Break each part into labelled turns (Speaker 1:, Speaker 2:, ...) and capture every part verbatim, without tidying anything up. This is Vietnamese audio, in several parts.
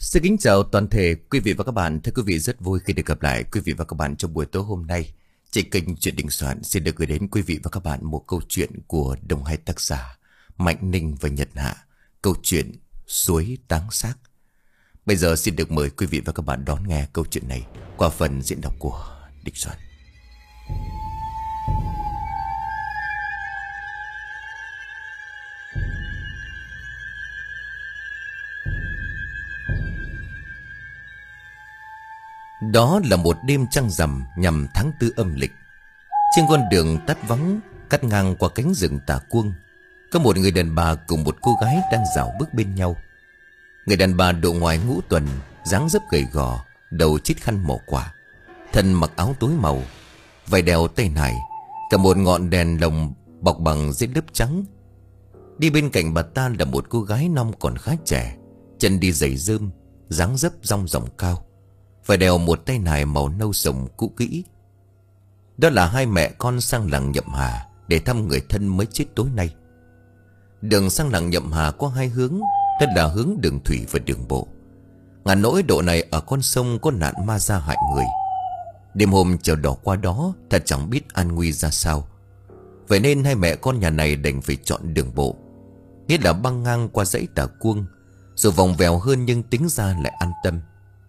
Speaker 1: Xin kính chào toàn thể quý vị và các bạn. Thưa quý vị, rất vui khi được gặp lại quý vị và các bạn trong buổi tối hôm nay. Trên kênh Chuyện Đình Soạn xin được gửi đến quý vị và các bạn một câu chuyện của đồng hai tác giả Mạnh Ninh và Nhật Hạ. Câu chuyện Suối Táng Xác. Bây giờ xin được mời quý vị và các bạn đón nghe câu chuyện này qua phần diễn đọc của Đình Soạn. Đó là một đêm trăng rằm nhằm tháng tư âm lịch. Trên con đường tắt vắng cắt ngang qua cánh rừng Tà Cuông, có một người đàn bà cùng một cô gái đang dạo bước bên nhau. Người đàn bà độ ngoài ngũ tuần, dáng dấp gầy gò, đầu chít khăn màu quả, thân mặc áo tối màu, vải đeo tay nải, cả một ngọn đèn lồng bọc bằng giấy lớp trắng. Đi bên cạnh bà ta là một cô gái năm còn khá trẻ, chân đi giày rơm, dáng dấp dong dỏng cao, phải đeo một tay nải màu nâu sồng cũ kỹ. Đó là hai mẹ con sang làng Nhậm Hà để thăm người thân mới chết tối nay. Đường sang làng Nhậm Hà có hai hướng, đó là hướng đường thủy và đường bộ. Ngàn nỗi độ này ở con sông có nạn ma ra hại người. Đêm hôm chờ đỏ qua đó, thật chẳng biết an nguy ra sao. Vậy nên hai mẹ con nhà này đành phải chọn đường bộ, nghĩa là băng ngang qua dãy Tà Cuông, rồi vòng vèo hơn nhưng tính ra lại an tâm.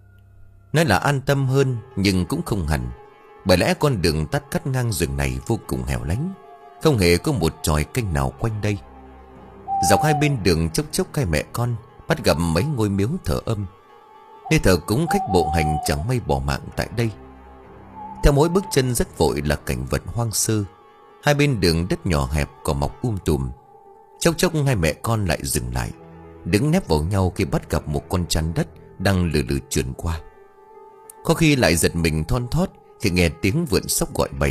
Speaker 1: Nói là an tâm hơn nhưng cũng không hẳn, bởi lẽ con đường tắt cắt ngang rừng này vô cùng hẻo lánh, không hề có một chòi kênh nào quanh đây. Dọc hai bên đường chốc chốc hai mẹ con bắt gặp mấy ngôi miếu thờ âm, nơi thờ cúng khách bộ hành chẳng may bỏ mạng tại đây. Theo mỗi bước chân rất vội là cảnh vật hoang sơ, hai bên đường đất nhỏ hẹp cỏ mọc um tùm. Chốc chốc hai mẹ con lại dừng lại, đứng nép vào nhau khi bắt gặp một con chăn đất đang lừ lừ trườn qua. Có khi lại giật mình thon thót khi nghe tiếng vượn sóc gọi bầy.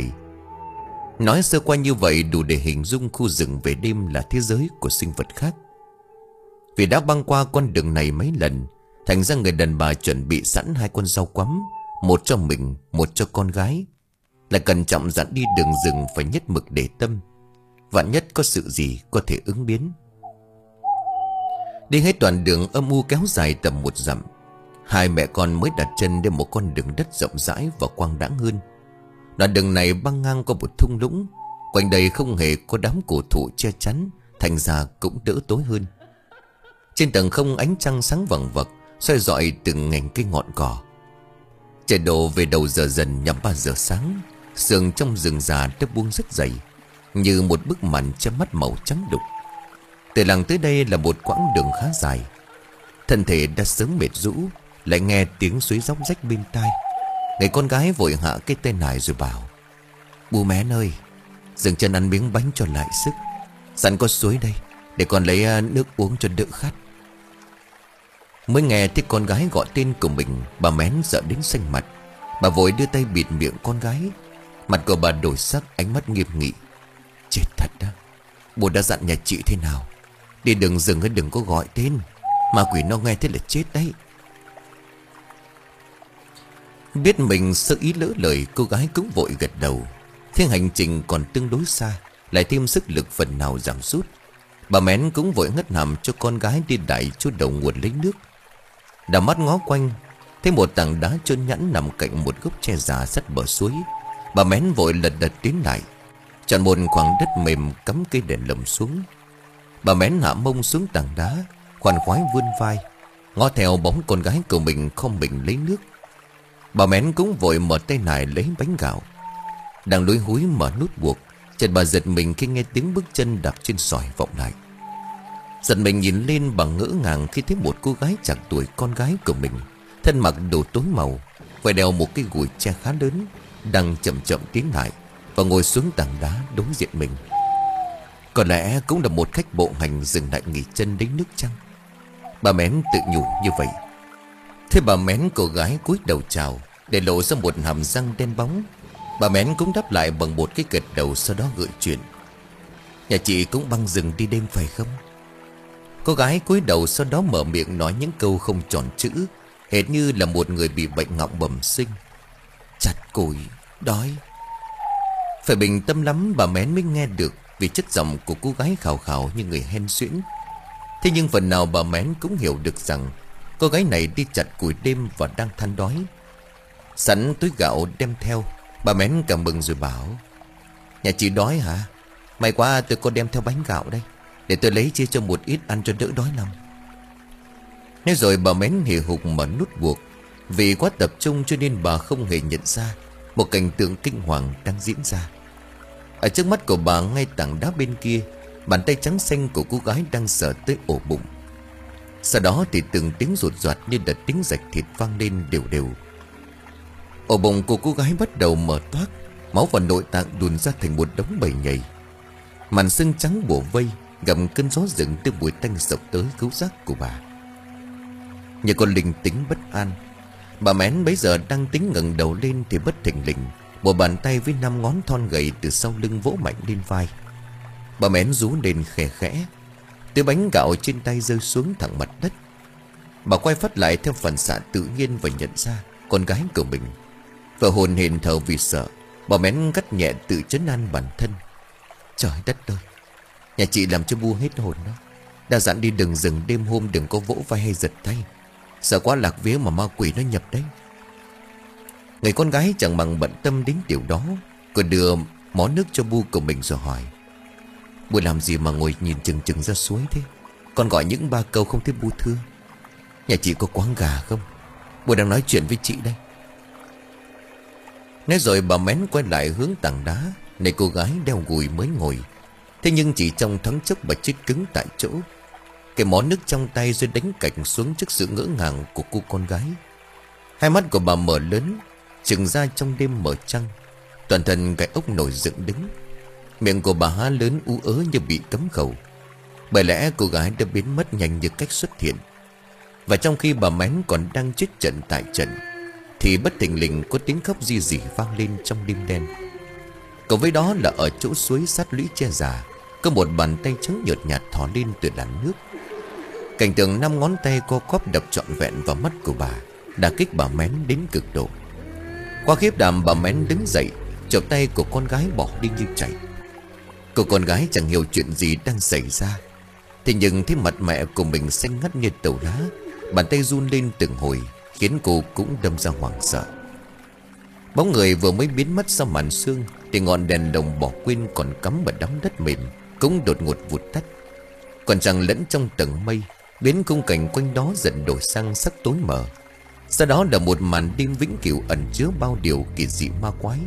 Speaker 1: Nói sơ qua như vậy đủ để hình dung khu rừng về đêm là thế giới của sinh vật khác. Vì đã băng qua con đường này mấy lần, thành ra người đàn bà chuẩn bị sẵn hai con dao quắm, một cho mình, một cho con gái. Là cẩn trọng dặn đi đường rừng phải nhất mực để tâm, vạn nhất có sự gì có thể ứng biến. Đi hết đoạn đường âm u kéo dài tầm một dặm, hai mẹ con mới đặt chân đến một con đường đất rộng rãi và quang đãng hơn. Đoạn đường này băng ngang qua một thung lũng, quanh đây không hề có đám cổ thụ che chắn, thành ra cũng đỡ tối hơn. Trên tầng không ánh trăng sáng vằng vặc soi rọi từng nhành cây ngọn cỏ. Trời đổ về đầu giờ dần nhằm ba giờ sáng, sương trong rừng già đã buông rất dày, như một bức màn che mắt màu trắng đục. Từ làng tới đây là một quãng đường khá dài. Thân thể đã sớm mệt rũ, lại nghe tiếng suối róc rách bên tai. Người con gái vội hạ cái tay nải rồi bảo: "Bố mén ơi, dừng chân ăn miếng bánh cho lại sức. Sẵn có suối đây, để con lấy nước uống cho đỡ khát." Mới nghe thấy con gái gọi tên của mình, bà Mén sợ đến xanh mặt. Bà vội đưa tay bịt miệng con gái. Mặt của bà đổi sắc, ánh mắt nghiêm nghị: "Chết thật đó, bố đã dặn nhà chị thế nào, đi đường rừng ấy đừng có gọi tên, ma quỷ nó nghe thế là chết đấy." Biết mình sơ ý lỡ lời, cô gái cũng vội gật đầu. Thế hành trình còn tương đối xa, lại thêm sức lực phần nào giảm sút. Bà Mén cũng vội ngất hàm cho con gái đi đại chỗ đầu nguồn lấy nước. Đảo mắt ngó quanh, thấy một tảng đá trơn nhẵn nằm cạnh một gốc tre già sát bờ suối. Bà Mén vội lật đật tiến lại, chọn một khoảng đất mềm cắm cây đèn lồng xuống. Bà Mén hạ mông xuống tảng đá, khoan khoái vươn vai, ngó theo bóng con gái của mình không mình lấy nước. Bà Mén cũng vội mở tay nải lấy bánh gạo. Đang lúi húi mở nút buộc, chợt bà giật mình khi nghe tiếng bước chân đạp trên sỏi vọng lại. Giật mình nhìn lên, bà ngỡ ngàng khi thấy một cô gái chạc tuổi con gái của mình, thân mặc đồ tối màu, phải đeo một cái gùi tre khá lớn, đang chậm chậm tiến lại và ngồi xuống tảng đá đối diện mình. Có lẽ cũng là một khách bộ hành dừng lại nghỉ chân lấy nước chăng? Bà Mén tự nhủ như vậy. Thế bà Mén cô gái cúi đầu chào, để lộ ra một hàm răng đen bóng. Bà Mén cũng đáp lại bằng một cái gật đầu, sau đó gợi chuyện: "Nhà chị cũng băng rừng đi đêm phải không?" Cô gái cúi đầu, sau đó mở miệng nói những câu không tròn chữ, hệt như là một người bị bệnh ngọng bẩm sinh: "Chặt củi, đói." Phải bình tâm lắm bà Mén mới nghe được, vì chất giọng của cô gái khào khào như người hen suyễn. Thế nhưng phần nào bà Mén cũng hiểu được rằng Cô gái này đi chặt củi đêm và đang than đói. Sẵn túi gạo đem theo, bà Mén cảm mừng rồi bảo: Nhà chị đói hả? May quá tôi có đem theo bánh gạo đây, để tôi lấy chia cho một ít ăn cho đỡ đói lòng. Nói rồi bà Mén hì hục mở nút buộc. Vì quá tập trung cho nên bà không hề nhận ra một cảnh tượng kinh hoàng đang diễn ra. Ở trước mắt của bà, ngay tảng đá bên kia, bàn tay trắng xanh của cô gái đang sờ tới ổ bụng. Sau đó thì từng tiếng rụt rạt như đợt tiếng rạch thịt vang lên đều đều. Ổ bụng của cô gái bắt đầu mở toác, máu và nội tạng đùn ra thành một đống bầy nhầy. Màn xương trắng bủa vây, gầm cơn gió rừng từ bụi tanh sộc tới khứu giác của bà. Như con linh tính bất an, bà Mén bấy giờ đang tính ngẩng đầu lên thì bất thình lình, một bàn tay với năm ngón thon gầy từ sau lưng vỗ mạnh lên vai. Bà Mén rú lên khẽ khẽ. Từ bánh gạo trên tay rơi xuống thẳng mặt đất. Bà quay phát lại theo phản xạ tự nhiên và nhận ra con gái của mình. Và hồn hển thở vì sợ, bà Mén gắt nhẹ tự trấn an bản thân: Trời đất ơi, nhà chị làm cho bu hết hồn đó. Đã dặn đi đừng dừng đêm hôm, đừng có vỗ vai hay giật tay, sợ quá lạc vía mà ma quỷ nó nhập đấy. Người con gái chẳng bằng bận tâm đến điều đó. Cô đưa mó nước cho bu của mình rồi hỏi: Bu làm gì mà ngồi nhìn chừng chừng ra suối thế? Con gọi những ba câu không thấy bu thưa. Nhà chị có quán gà không? Bu đang nói chuyện với chị đây. Nói rồi bà Mén quay lại hướng tảng đá. Này cô gái đeo gùi mới ngồi. Thế nhưng chỉ trong thoáng chốc bà chết cứng tại chỗ. Cái mó nước trong tay rồi đánh cạnh xuống trước sự ngỡ ngàng của cô con gái. Hai mắt của bà mở lớn, trừng ra trong đêm mở trăng. Toàn thân cái ốc nổi dựng đứng. Miệng của bà há lớn ú ớ như bị cấm khẩu. Bởi lẽ cô gái đã biến mất nhanh như cách xuất hiện. Và trong khi bà Mén còn đang chết trận tại trận, thì bất thình lình có tiếng khóc ri rỉ vang lên trong đêm đen. Cộng với đó là ở chỗ suối sát lũy che già, có một bàn tay trắng nhợt nhạt thò lên từ làn nước. Cảnh tượng năm ngón tay co quắp đập trọn vẹn vào mắt của bà đả kích bà Mén đến cực độ. Qua khiếp đảm, bà Mén đứng dậy, chộp tay của con gái bỏ đi như chạy. Cô con gái chẳng hiểu chuyện gì đang xảy ra. Thế nhưng thấy mặt mẹ của mình xanh ngắt như tàu lá, bàn tay run lên từng hồi, khiến cô cũng đâm ra hoảng sợ. Bóng người vừa mới biến mất sau màn sương, thì ngọn đèn đồng bỏ quên còn cắm vào đám đất mềm cũng đột ngột vụt tắt. Còn trăng lẫn trong tầng mây, biến khung cảnh quanh đó dần đổi sang sắc tối mờ. Sau đó là một màn đêm vĩnh cửu ẩn chứa bao điều kỳ dị ma quái.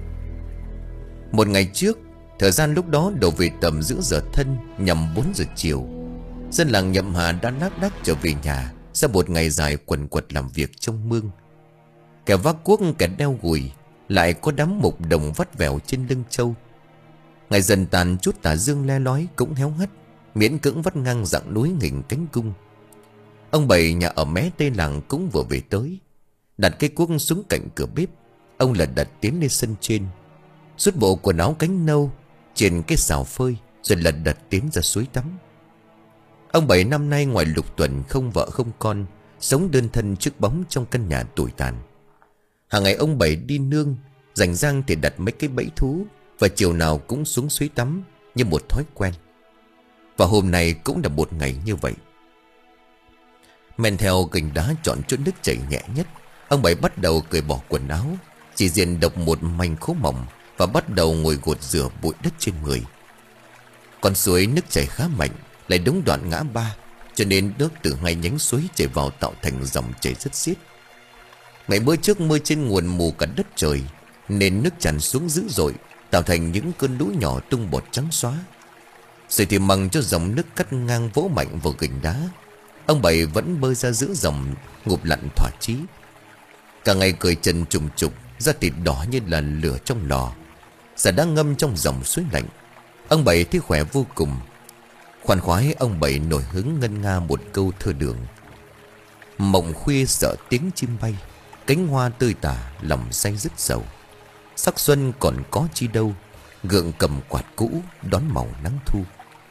Speaker 1: Một ngày trước, thời gian lúc đó đổ về tầm giữa giờ thân, nhằm bốn giờ chiều. Dân làng Nhậm Hà đã lác đác trở về nhà sau một ngày dài quần quật làm việc trong mương. Kẻ vác cuốc, kẻ đeo gùi, lại có đám mục đồng vắt vẻo trên lưng trâu. Ngày dần tàn, chút tà dương le lói cũng héo hắt, miễn cưỡng vắt ngang dặng núi nghình cánh cung. Ông Bảy nhà ở mé tây làng cũng vừa về tới. Đặt cây cuốc xuống cạnh cửa bếp, ông lật đật tiến lên sân trên, rút bộ quần áo cánh nâu trên cái xào phơi, rồi lật đật tiến ra suối tắm. Ông Bảy năm nay ngoài lục tuần không vợ không con, sống đơn thân trước bóng trong căn nhà tồi tàn. Hàng ngày ông Bảy đi nương, rảnh rang thì đặt mấy cái bẫy thú, và chiều nào cũng xuống suối tắm như một thói quen. Và hôm nay cũng là một ngày như vậy. Men theo gành đá chọn chỗ nước chảy nhẹ nhất, ông Bảy bắt đầu cởi bỏ quần áo, chỉ diện độc một mảnh khố mỏng, và bắt đầu ngồi gột rửa bụi đất trên người. Con suối nước chảy khá mạnh, lại đúng đoạn ngã ba, cho nên nước từ hai nhánh suối chảy vào tạo thành dòng chảy rất xiết. Ngày bữa trước mưa trên nguồn mù cả đất trời, nên nước tràn xuống dữ dội, tạo thành những cơn lũ nhỏ tung bọt trắng xóa. Rồi thì mằng cho dòng nước cắt ngang vỗ mạnh vào gành đá. Ông Bảy vẫn bơi ra giữa dòng, ngụp lặn thỏa chí. Cả ngày cười chân trùng trục, da thịt đỏ như là lửa trong lò. Giờ đang ngâm trong dòng suối lạnh. Ông Bảy thấy khỏe vô cùng. Khoan khoái, ông Bảy nổi hứng ngân nga một câu thơ đường: mộng khuya sợ tiếng chim bay, cánh hoa tươi tả lòng say dứt sầu. Sắc xuân còn có chi đâu, gượng cầm quạt cũ đón màu nắng thu.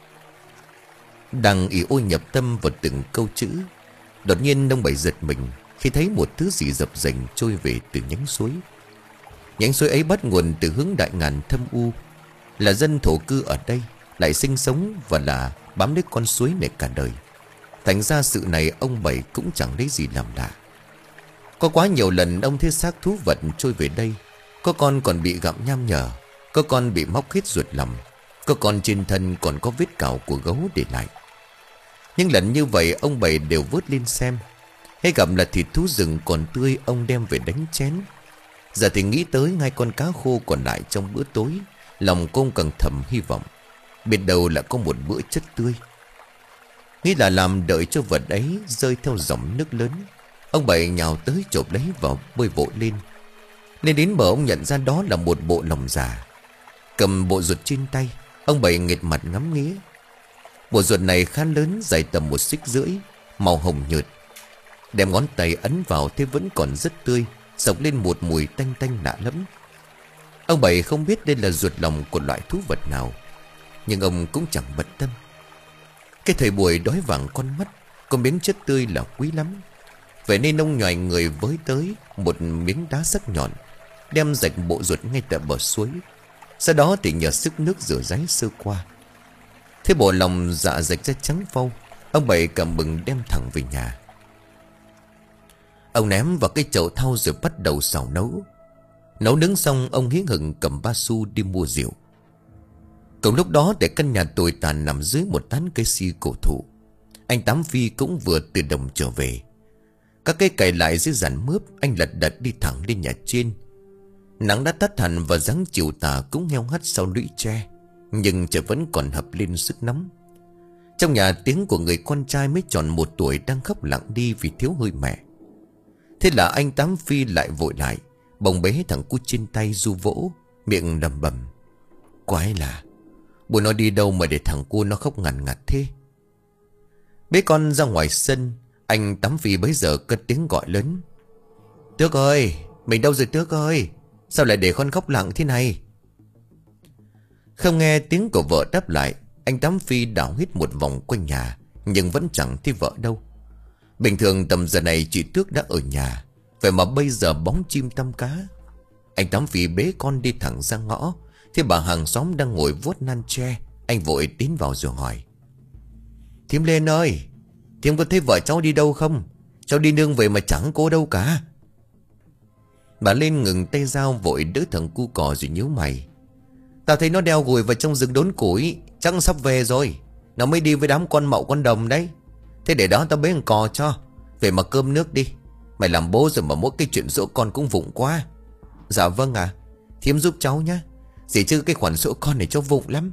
Speaker 1: Đang ỉ ôi nhập tâm vào từng câu chữ, đột nhiên ông Bảy giật mình khi thấy một thứ gì dập dềnh trôi về từ nhánh suối. Nhánh suối ấy bắt nguồn từ hướng Đại Ngàn thâm u. Là dân thổ cư ở đây, lại sinh sống và là bám lấy con suối này cả đời. Thành ra sự này ông Bảy cũng chẳng lấy gì làm lạ. Có quá nhiều lần ông thấy xác thú vật trôi về đây. Có con còn bị gặm nham nhở, có con bị móc hết ruột lòng, có con trên thân còn có vết cào của gấu để lại. Nhưng lần như vậy ông Bảy đều vớt lên xem. Hay gặp là thịt thú rừng còn tươi, ông đem về đánh chén. Giờ thì nghĩ tới ngay con cá khô còn lại trong bữa tối, lòng công càng thầm hy vọng biết đâu là có một bữa chất tươi. Nghĩ là làm đợi cho vật ấy rơi theo dòng nước lớn, ông Bảy nhào tới chộp lấy vào bơi vội lên. Lên đến bờ ông nhận ra đó là một bộ lòng già. Cầm bộ ruột trên tay, ông Bảy nghệt mặt ngắm nghía. Bộ ruột này khá lớn, dài tầm một xích rưỡi, màu hồng nhợt. Đem ngón tay ấn vào thế vẫn còn rất tươi, xộc lên một mùi tanh tanh lạ lẫm. Ông Bảy không biết đây là ruột lòng của loại thú vật nào, nhưng ông cũng chẳng bận tâm. Cái thời buổi đói vàng con mắt, có miếng chất tươi là quý lắm. Vậy nên ông nhòi người với tới một miếng đá sắc nhọn, đem rạch bộ ruột ngay tại bờ suối. Sau đó thì nhờ sức nước rửa ráy sơ qua. Thế bộ lòng dạ rạch ra trắng phau, ông Bảy cầm bừng đem thẳng về nhà. Ông ném vào cái chậu thau rồi bắt đầu xào nấu. Nấu nướng xong ông hí hửng cầm ba xu đi mua rượu. Cùng lúc đó tại căn nhà tồi tàn nằm dưới một tán cây si cổ thụ, anh Tám Phi cũng vừa từ đồng trở về. Các cây cày lại dưới giàn mướp, anh lật đật đi thẳng lên nhà trên. Nắng đã tắt hẳn và dáng chiều tà cũng heo hắt sau lũy tre, nhưng trời vẫn còn hập lên sức nóng. Trong nhà tiếng của người con trai mới tròn một tuổi đang khóc lặng đi vì thiếu hơi mẹ. Thế là anh Tám Phi lại vội lại, bồng bế thằng cu trên tay ru vỗ, miệng lầm bầm: Quái là bố nó đi đâu mà để thằng cu nó khóc ngằn ngặt thế. Bế con ra ngoài sân, anh Tám Phi bấy giờ cất tiếng gọi lớn: Tước ơi, mình đâu rồi Tước ơi? Sao lại để con khóc lặng thế này? Không nghe tiếng của vợ đáp lại, anh Tám Phi đảo hít một vòng quanh nhà, nhưng vẫn chẳng thấy vợ đâu. Bình thường tầm giờ này chị Tước đã ở nhà, vậy mà bây giờ bóng chim tăm cá. Anh Tám Phi bế con đi thẳng ra ngõ, thì bà hàng xóm đang ngồi vuốt nan tre. Anh vội tiến vào rồi hỏi: Thím Lên ơi, thím có thấy vợ cháu đi đâu không? Cháu đi nương về mà chẳng cô đâu cả. Bà Lên ngừng tay dao vội đỡ thằng cu cò rồi nhíu mày: Tao thấy nó đeo gùi vào trong rừng đốn củi, chắc sắp về rồi. Nó mới đi với đám con mậu con đồng đấy. Thế để đó tao bế thằng cò cho về mà cơm nước đi. Mày làm bố rồi mà mỗi cái chuyện dỗ con cũng vụng quá. Dạ vâng ạ, à, thím giúp cháu nhá. Dì chứ cái khoản dỗ con này cháu vụng lắm.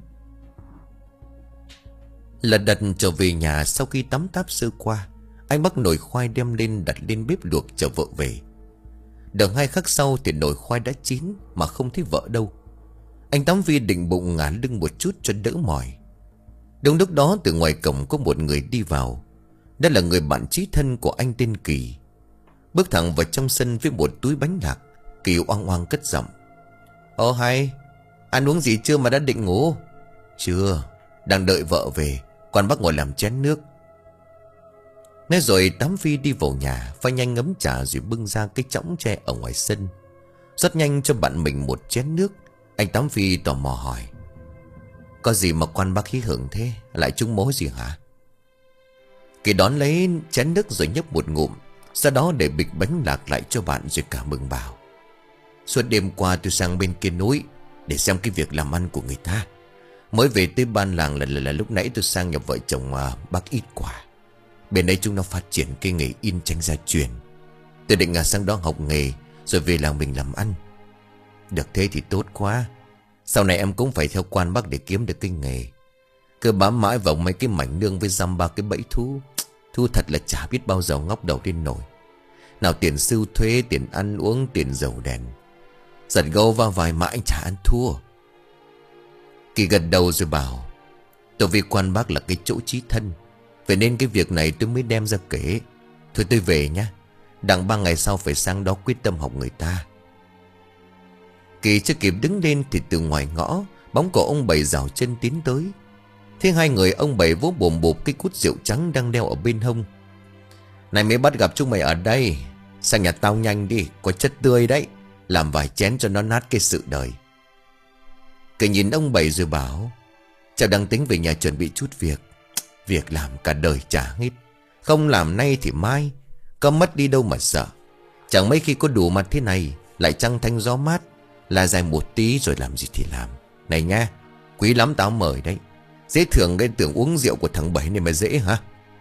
Speaker 1: Lật đật trở về nhà sau khi tắm táp sơ qua, anh bắt nồi khoai đem lên đặt lên bếp luộc chờ vợ về. Đợi hai khắc sau thì nồi khoai đã chín mà không thấy vợ đâu. Anh Tám Phi định bụng ngả lưng một chút cho đỡ mỏi. Đúng lúc đó từ ngoài cổng có một người đi vào. Đó là người bạn chí thân của anh tên Kỳ. Bước thẳng vào trong sân với một túi bánh lạc, Kỳ oang oang cất giọng: Ồ hay, ăn uống gì chưa mà đã định ngủ? Chưa, đang đợi vợ về, còn bác ngồi làm chén nước. Nói rồi Tám Phi đi vào nhà, pha nhanh ngấm trà rồi bưng ra cái chõng tre ở ngoài sân, rót nhanh cho bạn mình một chén nước. Anh Tám Phi tò mò hỏi: Có gì mà quan bác hí hưởng thế, lại trúng mối gì hả? Kỳ đón lấy chén nước rồi nhấp một ngụm, sau đó để bịch bánh lạc lại cho bạn rồi cả mừng bảo: Suốt đêm qua tôi sang bên kia núi để xem cái việc làm ăn của người ta. Mới về tới ban làng là, là, là lúc nãy tôi sang nhà vợ chồng à, bác Ít Quả. Bên đấy chúng nó phát triển cái nghề in tranh gia truyền. Tôi định à, sang đó học nghề rồi về làng mình làm ăn. Được thế thì tốt quá. Sau này em cũng phải theo quan bác để kiếm được cái nghề. Cứ bám mãi vào mấy cái mảnh nương với dăm ba cái bẫy thú. Thu thật là chả biết bao giờ ngóc đầu lên nổi. Nào tiền sưu thuế, tiền ăn uống, tiền dầu đèn. Giật gâu vào vài mà anh chả ăn thua. Kỳ gật đầu rồi bảo: Tôi vì quan bác là cái chỗ chí thân, vậy nên cái việc này tôi mới đem ra kể. Thôi tôi về nhá, đặng ba ngày sau phải sang đó quyết tâm học người ta. Kỳ chưa kịp đứng lên thì từ ngoài ngõ, bóng của ông Bảy rảo chân tiến tới. Thế hai người ông Bảy vỗ bồm bộp cái cút rượu trắng đang đeo ở bên hông: Này mới bắt gặp chúng mày ở đây, sang nhà tao nhanh đi, có chất tươi đấy, làm vài chén cho nó nát cái sự đời. Kỳ nhìn ông Bảy rồi bảo: Cháu đang tính về nhà chuẩn bị chút việc. Việc làm cả đời chả hết, Không làm nay thì mai, có mất đi đâu mà sợ. Chẳng mấy khi có đủ mặt thế này, lại trăng thanh gió mát, là dài một tí rồi làm gì thì làm. Này nha, quý lắm tao mời đấy. Dễ thường cái tưởng uống rượu của thằng Bảy này mà dễ hả?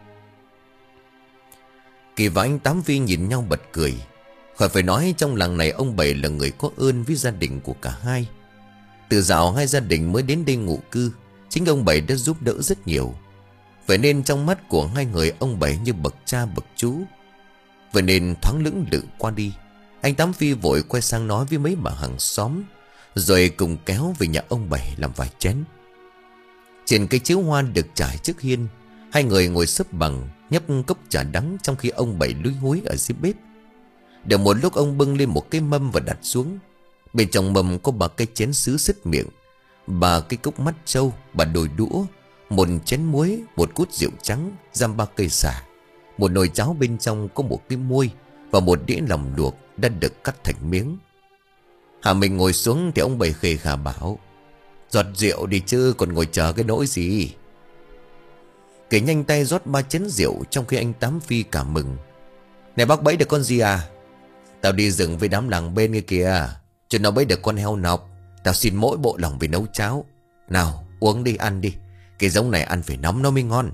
Speaker 1: Kỳ và anh Tám Phi nhìn nhau bật cười. Khỏi phải nói, trong làng này ông Bảy là người có ơn với gia đình của cả hai. Từ dạo hai gia đình mới đến đây ngụ cư, chính ông Bảy đã giúp đỡ rất nhiều. Vậy nên trong mắt của hai người, ông Bảy như bậc cha bậc chú. Vậy nên thoáng lưỡng lự qua đi, anh Tám Phi vội quay sang nói với mấy bà hàng xóm, rồi cùng kéo về nhà ông Bảy làm vài chén. Trên cái chiếu hoa được trải trước hiên, hai người ngồi xếp bằng nhấp cốc trà đắng, trong khi ông Bảy lúi húi ở dưới bếp. Được một lúc, ông bưng lên một cái mâm và đặt xuống. Bên trong mâm có ba cái chén sứ sứt miệng, ba cái cốc mắt trâu, ba đôi đũa, một chén muối, một cút rượu trắng, giam ba cây xả, một nồi cháo bên trong có một cái muôi và một đĩa lòng luộc đã được cắt thành miếng. Hà mình ngồi xuống thì ông Bảy khề khà bảo: "Giọt rượu đi chứ, còn ngồi chờ cái nỗi gì?" Kể nhanh tay rót ba chén rượu, trong khi anh Tám Phi cảm mừng: "Này bác bẫy được con gì à? Tao đi rừng với đám làng bên kia kìa, cho nó bẫy được con heo nọc. Tao xin mỗi bộ lòng về nấu cháo. Nào uống đi, ăn đi. Cái giống này ăn phải nóng nó mới ngon."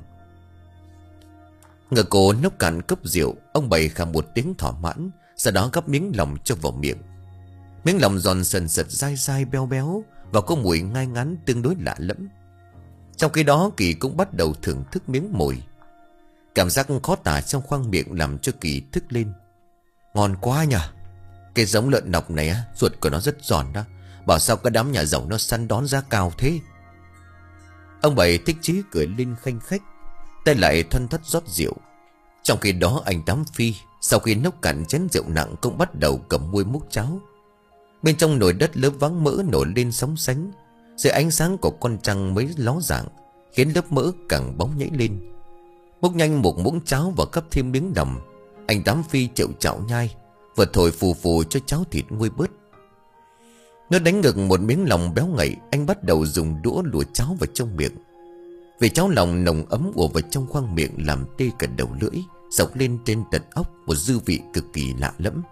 Speaker 1: Ngờ cổ nốc cạn cốc rượu, ông Bảy khà một tiếng thỏa mãn, sau đó gắp miếng lòng cho vào miệng. Miếng lòng giòn sần sật, dai dai béo béo và có mùi ngai ngắn tương đối lạ lẫm. Trong khi đó Kỳ cũng bắt đầu thưởng thức miếng mồi. Cảm giác khó tả trong khoang miệng làm cho Kỳ thức lên. Ngon quá nhỉ. Cái giống lợn nọc này á, ruột của nó rất giòn đó. Bảo sao cái đám nhà giàu nó săn đón giá cao thế. Ông Bảy thích chí cười lên khanh khách, tay lại thoăn thoắt rót rượu. Trong khi đó anh Tám Phi sau khi nốc cạn chén rượu nặng cũng bắt đầu cầm muôi múc cháo. Bên trong nồi đất lớp váng mỡ nổi lên sóng sánh, dưới ánh sáng của con trăng mới ló dạng, khiến lớp mỡ càng bóng nhảy lên. Múc nhanh một muỗng cháo và gắp thêm miếng đầm. Anh Tám Phi chịu chạo nhai, vừa thổi phù phù cho cháo thịt nguôi bớt. Nó đánh ngực một miếng lòng béo ngậy, anh bắt đầu dùng đũa lùa cháo vào trong miệng. Vì cháo lòng nồng ấm ùa vào trong khoang miệng làm tê cả đầu lưỡi, dọc lên trên tận óc, một dư vị cực kỳ lạ lẫm.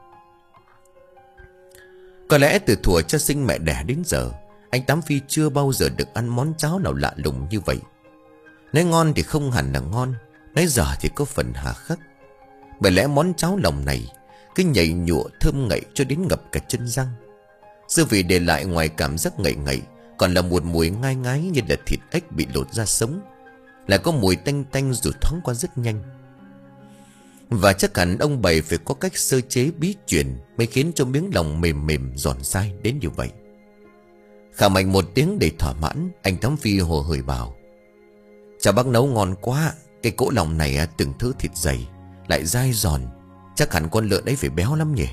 Speaker 1: Có lẽ từ thuở cho sinh mẹ đẻ đến giờ, anh Tám Phi chưa bao giờ được ăn món cháo nào lạ lùng như vậy. Nói ngon thì không hẳn là ngon, nói dở thì có phần hà khắc. Bởi lẽ món cháo lòng này cứ nhảy nhụa thơm ngậy cho đến ngập cả chân răng. Dư vị để lại ngoài cảm giác ngậy ngậy, còn là một mùi ngai ngái như là thịt ếch bị lột ra sống, lại có mùi tanh tanh rồi thoáng qua rất nhanh. Và chắc hẳn ông Bảy phải có cách sơ chế bí truyền mới khiến cho miếng lòng mềm mềm giòn dai đến như vậy. Khả mạnh một tiếng để thỏa mãn, anh Tám Phi hồ hởi bảo: "Chào bác nấu ngon quá. Cái cỗ lòng này từng thứ thịt dày, lại dai giòn, chắc hẳn con lợn ấy phải béo lắm nhỉ."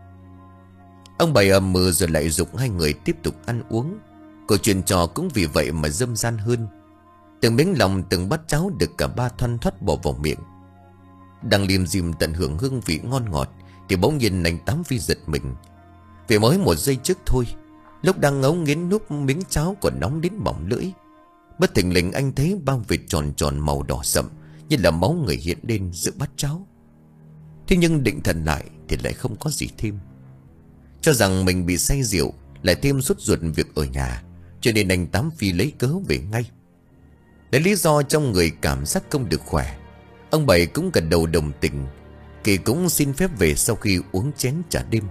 Speaker 1: Ông Bảy ầm mừ rồi lại giục hai người tiếp tục ăn uống. Câu chuyện trò cũng vì vậy mà dâm gian hơn. Từng miếng lòng từng bát cháo được cả ba thoăn thoắt bỏ vào miệng. Đang liêm diêm tận hưởng hương vị ngon ngọt thì bỗng nhiên anh Tám Phi giật mình. Vì mới một giây trước thôi, lúc đang ngấu nghiến núp miếng cháo còn nóng đến bỏng lưỡi, bất thình lình anh thấy bao vệt tròn tròn màu đỏ sậm như là máu người hiện lên giữa bát cháo. Thế nhưng định thần lại thì lại không có gì thêm. Cho rằng mình bị say rượu, lại thêm sốt ruột việc ở nhà, cho nên anh Tám Phi lấy cớ về ngay. Để lý do trong người cảm giác không được khỏe, ông Bảy cũng gật đầu đồng tình. Kỳ cũng xin phép về sau khi uống chén trà đêm.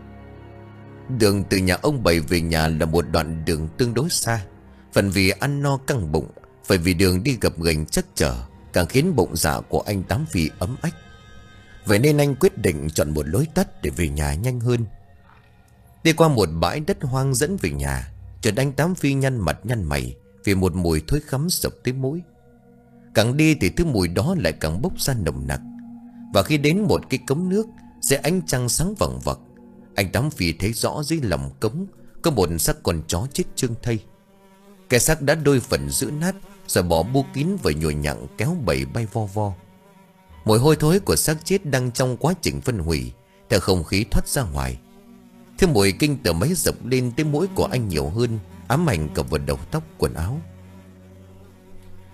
Speaker 1: Đường từ nhà ông Bảy về nhà là một đoạn đường tương đối xa. Phần vì ăn no căng bụng, phải vì đường đi gập ghềnh chắc trở, càng khiến bụng dạ của anh Tám Phi ấm ách. Vậy nên anh quyết định chọn một lối tắt để về nhà nhanh hơn. Đi qua một bãi đất hoang dẫn về nhà, chợt anh Tám Phi nhăn mặt nhăn mày vì một mùi thối khắm sộc tới mũi. Càng đi thì thứ mùi đó lại càng bốc ra nồng nặc. Và khi đến một cái cống nước dưới ánh trăng sáng vằng vặc, anh Tám Phi thấy rõ dưới lòng cống có một xác con chó chết trương thây. Cái xác đã đôi phần giữ nát rồi bỏ bu kín và nhồi nhặng kéo bầy bay vo vo. Mùi hôi thối của xác chết đang trong quá trình phân hủy theo không khí thoát ra ngoài. Thứ mùi kinh tởm mấy dập lên tới mũi của anh nhiều hơn, ám ảnh cả vào đầu tóc quần áo.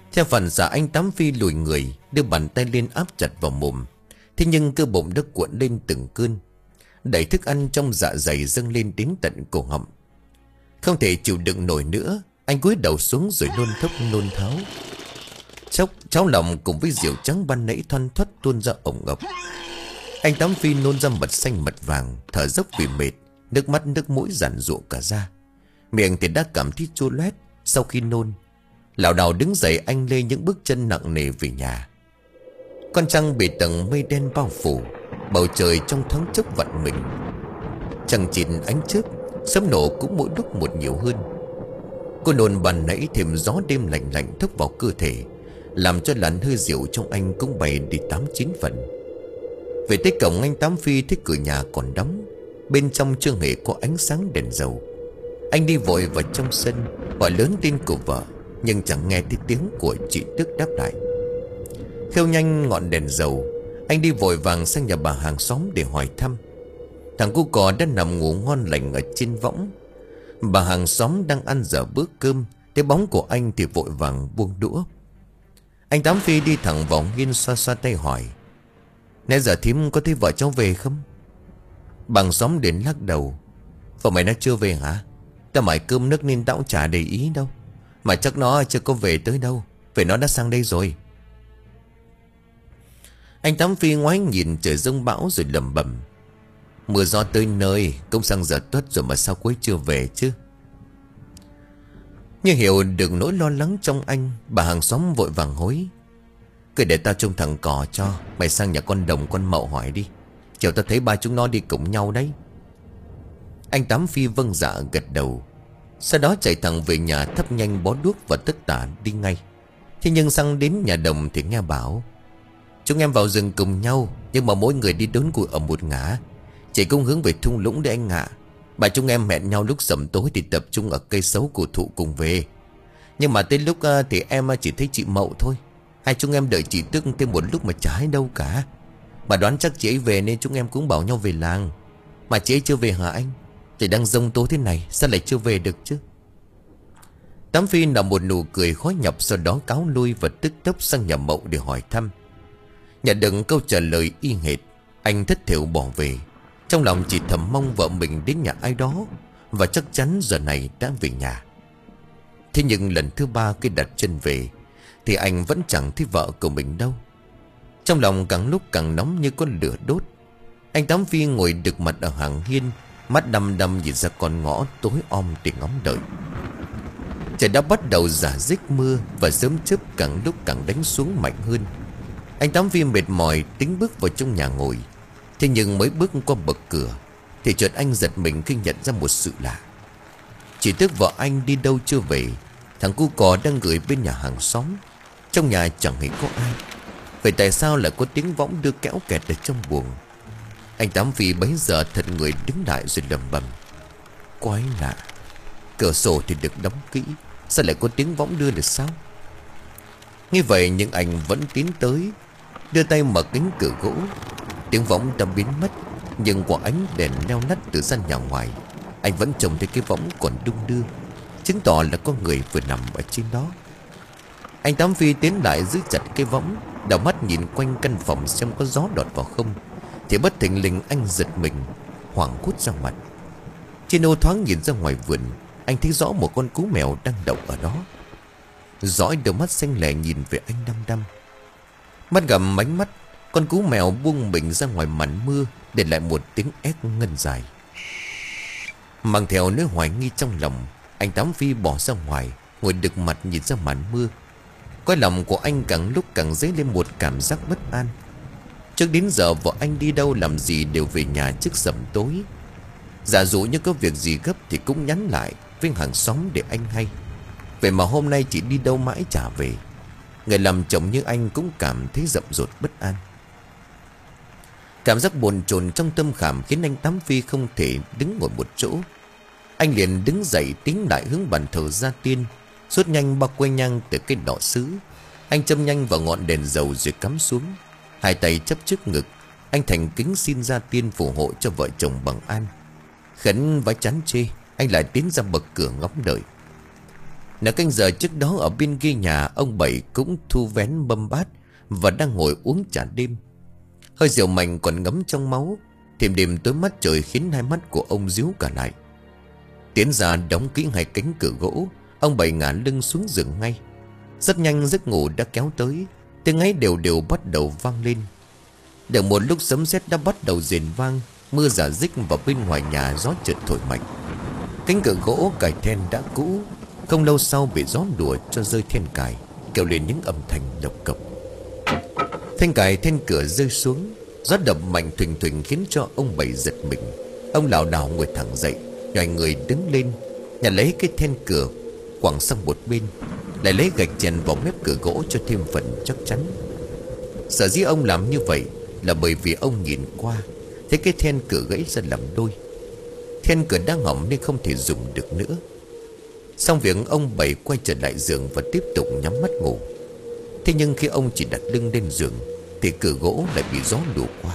Speaker 1: Theo phản xạ anh Tám Phi lùi người, đưa bàn tay lên áp chặt vào mồm. Thế nhưng cơ bụng đã cuộn lên từng cơn, đẩy thức ăn trong dạ dày dâng lên đến tận cổ họng. Không thể chịu đựng nổi nữa, anh cúi đầu xuống rồi nôn thốc nôn tháo. Chốc cháo lòng cùng với rượu trắng ban nãy thoăn thoắt tuôn ra ổng ộc. Anh Tám Phi nôn ra mật xanh mật vàng, thở dốc vì mệt, nước mắt nước mũi giàn giụa cả ra. Miệng thì đã cảm thấy chua loét sau khi nôn. Lảo đảo đứng dậy, anh lê những bước chân nặng nề về nhà. Con trăng bị tầng mây đen bao phủ, bầu trời trong thoáng chốc vặn mình. Trăng chìm ánh chớp, sấm nổ cũng mỗi lúc một nhiều hơn. Cô nôn bàn nãy thêm gió đêm lạnh lạnh thốc vào cơ thể, làm cho làn hơi rượu trong anh cũng bay đi tám chín phần. Về tới cổng, anh Tám Phi thấy cửa nhà còn đóng, bên trong chưa hề có ánh sáng đèn dầu. Anh đi vội vào trong sân, gọi lớn tên của vợ, nhưng chẳng nghe thấy tiếng của chị Tức đáp lại. Khêu nhanh ngọn đèn dầu, anh đi vội vàng sang nhà bà hàng xóm để hỏi thăm. Thằng cu cò đã nằm ngủ ngon lành ở trên võng. Bà hàng xóm đang ăn dở bữa cơm, thấy bóng của anh thì vội vàng buông đũa. Anh Tám Phi đi thẳng vào nghiên, xoa xoa tay hỏi: "Nãy giờ thím có thấy vợ cháu về không?" Bà hàng xóm đến lắc đầu: "Vợ mày nó chưa về hả? Ta mải cơm nước nên tao cũng chả để ý đâu. Mà chắc nó chưa có về tới đâu, về nó đã sang đây rồi." Anh Tám Phi ngoái nhìn trời giông bão rồi lẩm bẩm: "Mưa gió tới nơi, cũng sang giờ tuất rồi mà sao cuối chưa về chứ?" Nhưng hiểu được nỗi lo lắng trong anh, bà hàng xóm vội vàng hối: "Cứ để tao trông thằng cò cho, mày sang nhà con Đồng con Mậu hỏi đi. Chiều tao thấy ba chúng nó đi cùng nhau đấy." Anh Tám Phi vâng dạ gật đầu. Sau đó chạy thẳng về nhà, thắp nhanh bó đuốc và tất tả đi ngay. Thế nhưng sang đến nhà Đồng thì nghe bảo: "Chúng em vào rừng cùng nhau, nhưng mà mỗi người đi đốn củi ở một ngã, chỉ cùng hướng về thung lũng để anh ạ. Bà chúng em hẹn nhau lúc sẩm tối thì tập trung ở cây sấu cổ thụ cùng về. Nhưng mà tới lúc thì em chỉ thấy chị Mậu thôi. Hai chúng em đợi chị Tức thêm một lúc mà chả thấy đâu cả. Bà đoán chắc chị ấy về nên chúng em cũng bảo nhau về làng. Mà chị ấy chưa về hả anh? Trời đang giông tố thế này, sao lại chưa về được chứ?" Tám Phi nở một nụ cười khó nhọc, sau đó cáo lui và tức tốc sang nhà Mậu để hỏi thăm. Nhận được câu trả lời y hệt, anh thất thểu bỏ về, trong lòng chỉ thầm mong vợ mình đến nhà ai đó, và chắc chắn giờ này đã về nhà. Thế nhưng lần thứ ba khi đặt chân về thì anh vẫn chẳng thấy vợ của mình đâu. Trong lòng càng lúc càng nóng như con lửa đốt. Anh Tám Phi ngồi đực mặt ở hàng hiên, mắt đăm đăm nhìn ra con ngõ tối om để ngóng đợi. Trời đã bắt đầu rả rích mưa, và sớm chớp càng lúc càng đánh xuống mạnh hơn. Anh Tám Phi mệt mỏi tính bước vào trong nhà ngồi. Thế nhưng mới bước qua bậc cửa thì chợt anh giật mình khi nhận ra một sự lạ. Chỉ tức vợ anh đi đâu chưa về, thằng cu cò đang gửi bên nhà hàng xóm. Trong nhà chẳng hề có ai. Vậy tại sao lại có tiếng võng đưa kéo kẹt ở trong buồng? Anh Tám Phi bấy giờ thật người đứng lại rồi lẩm bẩm: "Quái lạ, cửa sổ thì được đóng kỹ, sao lại có tiếng võng đưa được sao?" Như vậy nhưng anh vẫn tiến tới, đưa tay mở cánh cửa gỗ. Tiếng võng đã biến mất, nhưng quả ánh đèn leo lắt từ gian nhà ngoài, anh vẫn trông thấy cái võng còn đung đưa, chứng tỏ là có người vừa nằm ở trên đó. Anh Tám Phi tiến lại giữ chặt cái võng, đảo mắt nhìn quanh căn phòng xem có gió đọt vào không, thì bất thình lình anh giật mình, hoảng hốt ra mặt. Trên ô thoáng nhìn ra ngoài vườn, anh thấy rõ một con cú mèo đang đậu ở đó. Dõi đôi mắt xanh lè nhìn về anh đăm đăm. Mắt gầm ánh mắt, con cú mèo buông mình ra ngoài màn mưa, để lại một tiếng ét ngân dài. Mang theo nỗi hoài nghi trong lòng, anh Tám Phi bỏ ra ngoài, ngồi đực mặt nhìn ra màn mưa. Coi lòng của anh càng lúc càng dấy lên một cảm giác bất an. Trước đến giờ vợ anh đi đâu làm gì đều về nhà trước sẩm tối. Giả dụ như có việc gì gấp thì cũng nhắn lại với hàng xóm để anh hay. Vậy mà hôm nay chỉ đi đâu mãi chả về. Người làm chồng như anh cũng cảm thấy rậm rột bất an. Cảm giác bồn chồn trong tâm khảm khiến anh Tám Phi không thể đứng ngồi một chỗ. Anh liền đứng dậy tiến lại hướng bàn thờ gia tiên, rút nhanh bao que nhang từ cái đỏ sứ. Anh châm nhanh vào ngọn đèn dầu rồi cắm xuống. Hai tay chấp trước ngực, anh thành kính xin gia tiên phù hộ cho vợ chồng bằng an. Khấn vái chán chê, anh lại tiến ra bậc cửa ngóng đợi. Nửa canh giờ trước đó ở bên kia nhà, ông Bảy cũng thu vén mâm bát và đang ngồi uống trà đêm. Hơi rượu mạnh còn ngấm trong máu. Thêm đêm tối mắt trời khiến hai mắt của ông díu cả lại. Tiến ra đóng kỹ hai cánh cửa gỗ, ông Bảy ngả lưng xuống giường ngay. Rất nhanh giấc ngủ đã kéo tới. Tiếng ấy đều đều bắt đầu vang lên. Được một lúc sấm sét đã bắt đầu rền vang. Mưa rả rích vào bên ngoài nhà, gió chợt thổi mạnh. Cánh cửa gỗ cài then đã cũ, không lâu sau bị gió đùa cho rơi then cài, kêu lên những âm thanh lộc cộc. Then cài then cửa rơi xuống, gió đập mạnh thình thình khiến cho ông Bảy giật mình. Ông lảo đảo ngồi thẳng dậy, nhòi người đứng lên, nhặt lấy cái then cửa quẳng sang một bên, lại lấy gạch chèn vào mép cửa gỗ cho thêm phần chắc chắn. Sở dĩ ông làm như vậy là bởi vì ông nhìn qua thấy cái then cửa gãy ra làm đôi. Then cửa đang hỏng nên không thể dùng được nữa. Xong việc, ông Bảy quay trở lại giường và tiếp tục nhắm mắt ngủ. Thế nhưng khi ông chỉ đặt lưng lên giường thì cửa gỗ lại bị gió lùa qua.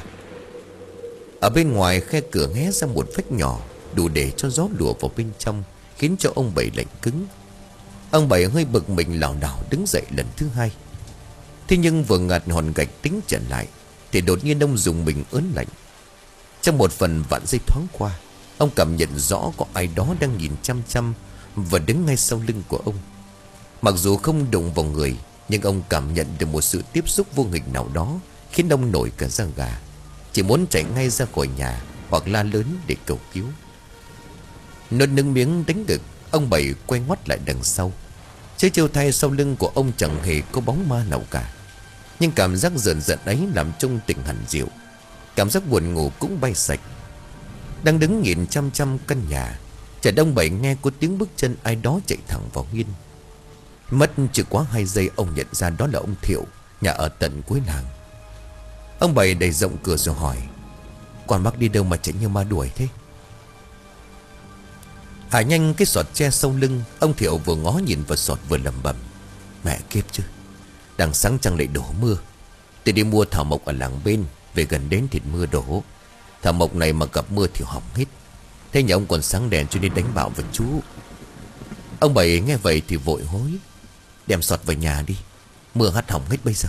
Speaker 1: Ở bên ngoài khe cửa hé ra một vách nhỏ, đủ để cho gió lùa vào bên trong, khiến cho ông Bảy lạnh cứng. Ông Bảy hơi bực mình, lảo đảo đứng dậy lần thứ hai. Thế nhưng vừa ngạt hòn gạch tính trở lại thì đột nhiên ông dùng mình ớn lạnh. Trong một phần vạn giây thoáng qua, ông cảm nhận rõ có ai đó đang nhìn chăm chăm và đứng ngay sau lưng của ông. Mặc dù không đụng vào người, nhưng ông cảm nhận được một sự tiếp xúc vô hình nào đó khiến ông nổi cả da gà, chỉ muốn chạy ngay ra khỏi nhà hoặc la lớn để cầu cứu. Nuốt nước miếng đánh ngực, ông Bảy quay ngoắt lại đằng sau. Chứ chiêu thay sau lưng của ông chẳng hề có bóng ma nào cả. Nhưng cảm giác rợn rợn ấy làm trông tỉnh hẳn dịu. Cảm giác buồn ngủ cũng bay sạch. Đang đứng nhìn chăm chăm căn nhà, chợt ông Bảy nghe có tiếng bước chân ai đó chạy thẳng vào hiên. Mất chưa quá hai giây, ông nhận ra đó là ông Thiệu, nhà ở tận cuối làng. Ông Bảy đẩy rộng cửa rồi hỏi: "Con bác đi đâu mà chạy như ma đuổi thế?" Hạ nhanh cái sọt che sau lưng, ông Thiệu vừa ngó nhìn vào sọt vừa lẩm bẩm: "Mẹ kiếp chứ, đằng sáng trăng lại đổ mưa. Tôi đi mua thảo mộc ở làng bên, về gần đến thì mưa đổ. Thảo mộc này mà gặp mưa thì hỏng hết. Thế nhà ông còn sáng đèn cho nên đánh bạo với chú." Ông Bảy nghe vậy thì vội hối: "Đem sọt về nhà đi, mưa hắt hỏng hết bây giờ."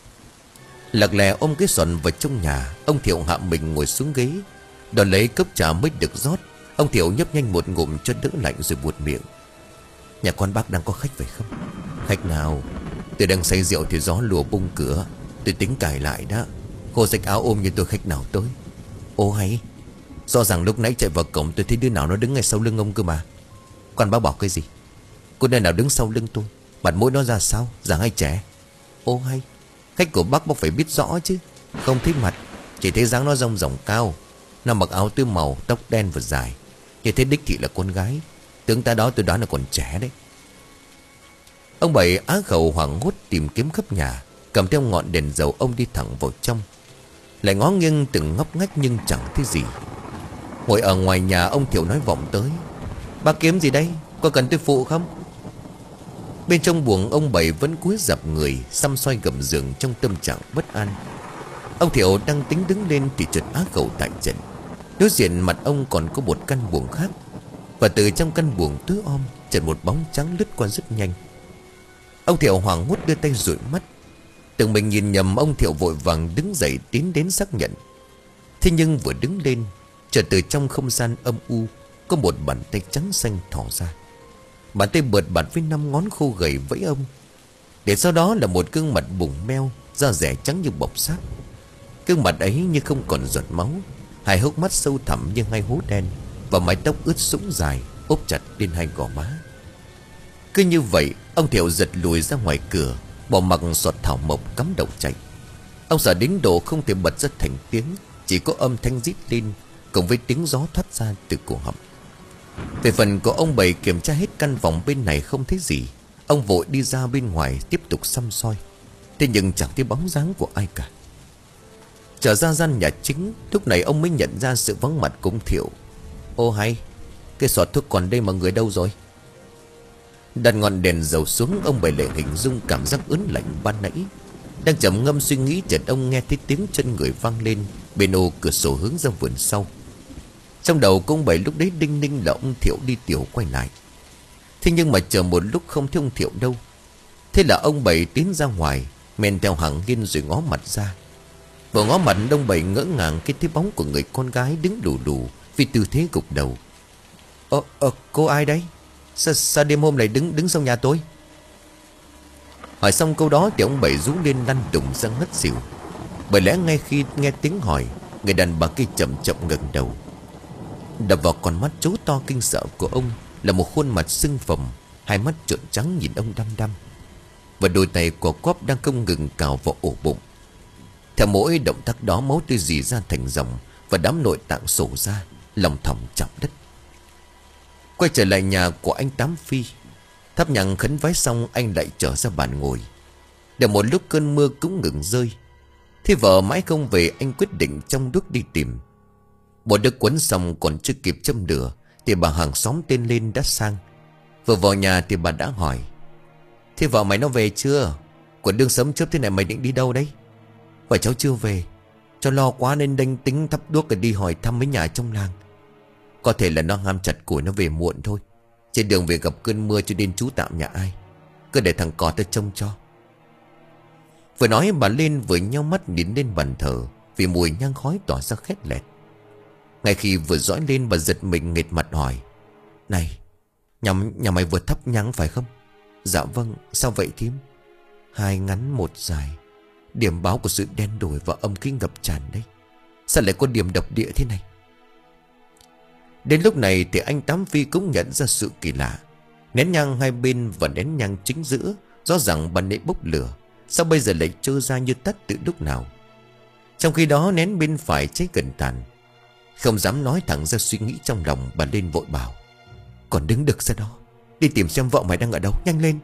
Speaker 1: Lật lè ôm cái sọt vào trong nhà, ông Thiệu hạ mình ngồi xuống ghế, đòi lấy cốc trà mới được rót. Ông Thiệu nhấp nhanh một ngụm cho đỡ lạnh rồi buột miệng: "Nhà con bác đang có khách phải không?" "Khách nào? Tôi đang say rượu thì gió lùa bung cửa, tôi tính cài lại đó. Khô rách áo ôm như tôi khách nào tới." "Ô hay, rõ ràng lúc nãy chạy vào cổng tôi thấy đứa nào nó đứng ngay sau lưng ông cơ mà." "Con bác bảo cái gì? Cô nơi nào đứng sau lưng tôi? Mặt mũi nó ra sao, già hay trẻ?" "Ô hay, khách của bác bác phải biết rõ chứ. Không thấy mặt, chỉ thấy dáng nó rong ròng cao. Nó mặc áo tươi màu, tóc đen và dài. Như thế đích thị là con gái. Tướng ta đó tôi đoán là còn trẻ đấy." Ông Bảy á khẩu hoảng hốt tìm kiếm khắp nhà, cầm theo ngọn đèn dầu ông đi thẳng vào trong. Lại ngó nghiêng từng ngóc ngách nhưng chẳng thấy gì. Ngồi ở ngoài nhà, ông Thiệu nói vọng tới: "Bác kiếm gì đây? Có cần tôi phụ không?" Bên trong buồng, ông Bảy vẫn cúi rạp người săm soi gầm giường trong tâm trạng bất an. Ông Thiệu đang tính đứng lên thì chợt á khẩu tại trận. Đối diện mặt ông còn có một căn buồng khác, và từ trong căn buồng tối om chợt một bóng trắng lướt qua rất nhanh. Ông Thiệu hoảng hốt đưa tay dụi mắt, tưởng mình nhìn nhầm. Ông Thiệu vội vàng đứng dậy tiến đến xác nhận. Thế nhưng vừa đứng lên, chợt từ trong không gian âm u có một bàn tay trắng xanh thò ra. Bàn tay bợt bạt với năm ngón khô gầy vẫy ông. Để sau đó là một gương mặt bùng meo, da rẻ trắng như bọc sát. Gương mặt ấy như không còn giọt máu, hai hốc mắt sâu thẳm như hai hố đen, và mái tóc ướt sũng dài ốp chặt lên hai gò má. Cứ như vậy, ông Thiệu giật lùi ra ngoài cửa, bỏ mặc sọt thảo mộc cắm đầu chạy. Ông sợ đến độ không thể bật ra thành tiếng, chỉ có âm thanh rít lên cùng với tiếng gió thoát ra từ cổ họng. Về phần của ông Bảy kiểm tra hết căn phòng bên này không thấy gì, ông vội đi ra bên ngoài tiếp tục săm soi. Thế nhưng chẳng thấy bóng dáng của ai cả. Trở ra gian nhà chính, lúc này ông mới nhận ra sự vắng mặt của ông Thiệu. "Ô hay, cái sọt thuốc còn đây mà người đâu rồi?" Đặt ngọn đèn dầu xuống, ông Bảy lại hình dung cảm giác ớn lạnh ban nãy. Đang trầm ngâm suy nghĩ, chợt ông nghe thấy tiếng chân người vang lên bên ô cửa sổ hướng ra vườn sau. Trong đầu của ông Bảy lúc đấy đinh ninh là ông Thiệu đi tiểu quay lại. Thế nhưng mà chờ một lúc không thấy ông Thiệu đâu. Thế là ông Bảy tiến ra ngoài, men theo hàng hiên rồi ngó mặt ra. Vừa ngó mặt ông Bảy ngỡ ngàng cái thấy bóng của người con gái đứng lù lù vì tư thế gục đầu. Ờ, ờ, cô ai đấy? Sao, sao đêm hôm lại đứng đứng sau nhà tôi? Hỏi xong câu đó thì ông Bảy rú lên lăn đùng ra ngất xỉu. Bởi lẽ ngay khi nghe tiếng hỏi, người đàn bà kia chậm chậm ngẩng đầu. Đập vào con mắt trố to kinh sợ của ông là một khuôn mặt sưng phồng, hai mắt trợn trắng nhìn ông đăm đăm, và đôi tay của Cóp đang không ngừng cào vào ổ bụng. Theo mỗi động tác đó, máu tươi rỉ ra thành dòng và đám nội tạng sổ ra, lòng thòng chạm đất. Quay trở lại nhà của anh Tám Phi, thắp nhang khấn vái xong, anh lại trở ra bàn ngồi. Để một lúc cơn mưa cũng ngừng rơi. Thế vợ mãi không về, anh quyết định trong đuốc đi tìm. Bộ đứt quấn xong còn chưa kịp châm lửa thì bà hàng xóm tên lên đã sang. Vừa vào nhà thì bà đã hỏi: thế vợ mày nó về chưa? Còn đương sớm chớp thế này mày định đi đâu đấy? Vợ cháu chưa về, cho lo quá nên đanh tính thắp đuốc rồi đi hỏi thăm mấy nhà trong làng. Có thể là nó ham chặt củi nó về muộn thôi. Trên đường về gặp cơn mưa cho nên trú tạm nhà ai. Cứ để thằng cọt ta trông cho. Vừa nói bà lên vừa nheo mắt nhìn lên bàn thờ, vì mùi nhang khói tỏa ra khét lẹt. Ngay khi vừa dõi lên, bà giật mình nghệt mặt hỏi: này, nhà, nhà mày vừa thắp nhang phải không? Dạ vâng. Sao vậy thím? Hai ngắn một dài, điểm báo của sự đen đổi và âm khí ngập tràn đấy. Sao lại có điểm độc địa thế này? Đến lúc này thì anh Tám Phi cũng nhận ra sự kỳ lạ. Nén nhang hai bên và nén nhang chính giữa rõ ràng bà nãy bốc lửa, sao bây giờ lại trơ ra như tắt từ lúc nào? Trong khi đó nén bên phải cháy gần tàn. Không dám nói thẳng ra suy nghĩ trong lòng, bà lên vội bảo: còn đứng được ra đó, đi tìm xem vợ mày đang ở đâu, nhanh lên.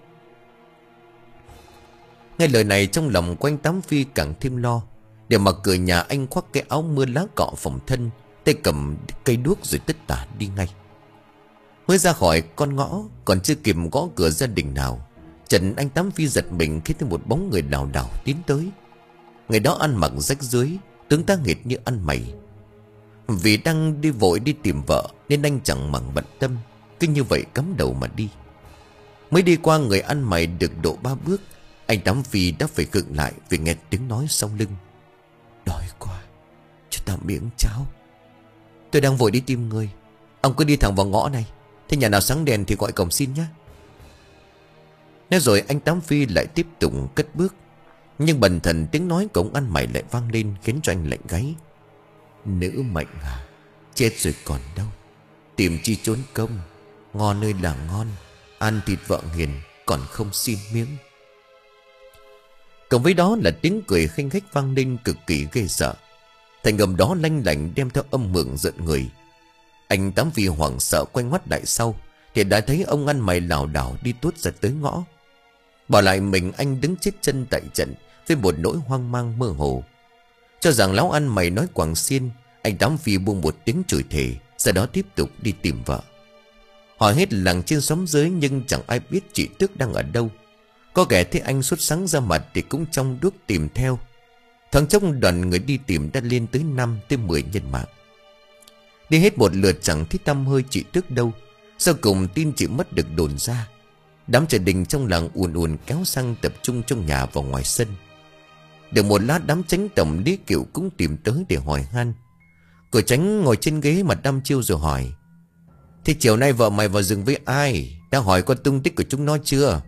Speaker 1: Nghe lời này trong lòng của anh Tám Phi càng thêm lo. Để mà cửa nhà, anh khoác cái áo mưa lá cọ phòng thân, tay cầm cây đuốc rồi tất tả đi ngay. Mới ra khỏi con ngõ, còn chưa kịp gõ cửa gia đình nào, Trần anh Tám Phi giật mình khi thấy một bóng người lảo đảo tiến tới. Người đó ăn mặc rách rưới, tướng tá nghệt như ăn mày. Vì đang đi vội đi tìm vợ nên anh chẳng màng bận tâm, cứ như vậy cắm đầu mà đi. Mới đi qua người ăn mày được độ ba bước, anh Tám Phi đã phải khựng lại vì nghe tiếng nói sau lưng: đói quá, cho tao miếng cháo. Tôi đang vội đi tìm người, ông cứ đi thẳng vào ngõ này, thế nhà nào sáng đèn thì gọi cổng xin nhé. Nói rồi anh Tám Phi lại tiếp tục cất bước. Nhưng bần thần tiếng nói của ông ăn mày lại vang lên, khiến cho anh lạnh gáy. Nữ mệnh à, chết rồi còn đâu. Tìm chi trốn công, ngon nơi là ngon, ăn thịt vợ hiền còn không xin miếng. Cộng với đó là tiếng cười khinh khách vang lên cực kỳ ghê sợ. Thành âm đó lanh lảnh đem theo âm hưởng giận người. Anh Tám Phi hoảng sợ quay ngoắt lại sau thì đã thấy ông ăn mày lảo đảo đi tuốt ra tới ngõ. Bỏ lại mình anh đứng chết chân tại trận với một nỗi hoang mang mơ hồ. Cho rằng lão ăn mày nói quảng xiên, anh Tám Phi buông một tiếng chửi thề, sau đó tiếp tục đi tìm vợ. Hỏi hết làng trên xóm dưới nhưng chẳng ai biết chị Tước đang ở đâu. Có kẻ thấy anh sốt sáng ra mặt thì cũng trong đuốc tìm theo. Thoáng chốc đoàn người đi tìm đã lên tới năm tới mười nhân mạng. Đi hết một lượt chẳng thấy tăm hơi chị Tước đâu. Sau cùng tin chị mất được đồn ra. Đám gia đình trong làng ùn ùn kéo sang tập trung trong nhà và ngoài sân. Được một lát đám chánh tổng Lý Kiệu cũng tìm tới để hỏi han. Cửa chánh ngồi trên ghế mặt đăm chiêu rồi hỏi: thế chiều nay vợ mày vào rừng với ai? Đã hỏi qua tung tích của chúng nó chưa?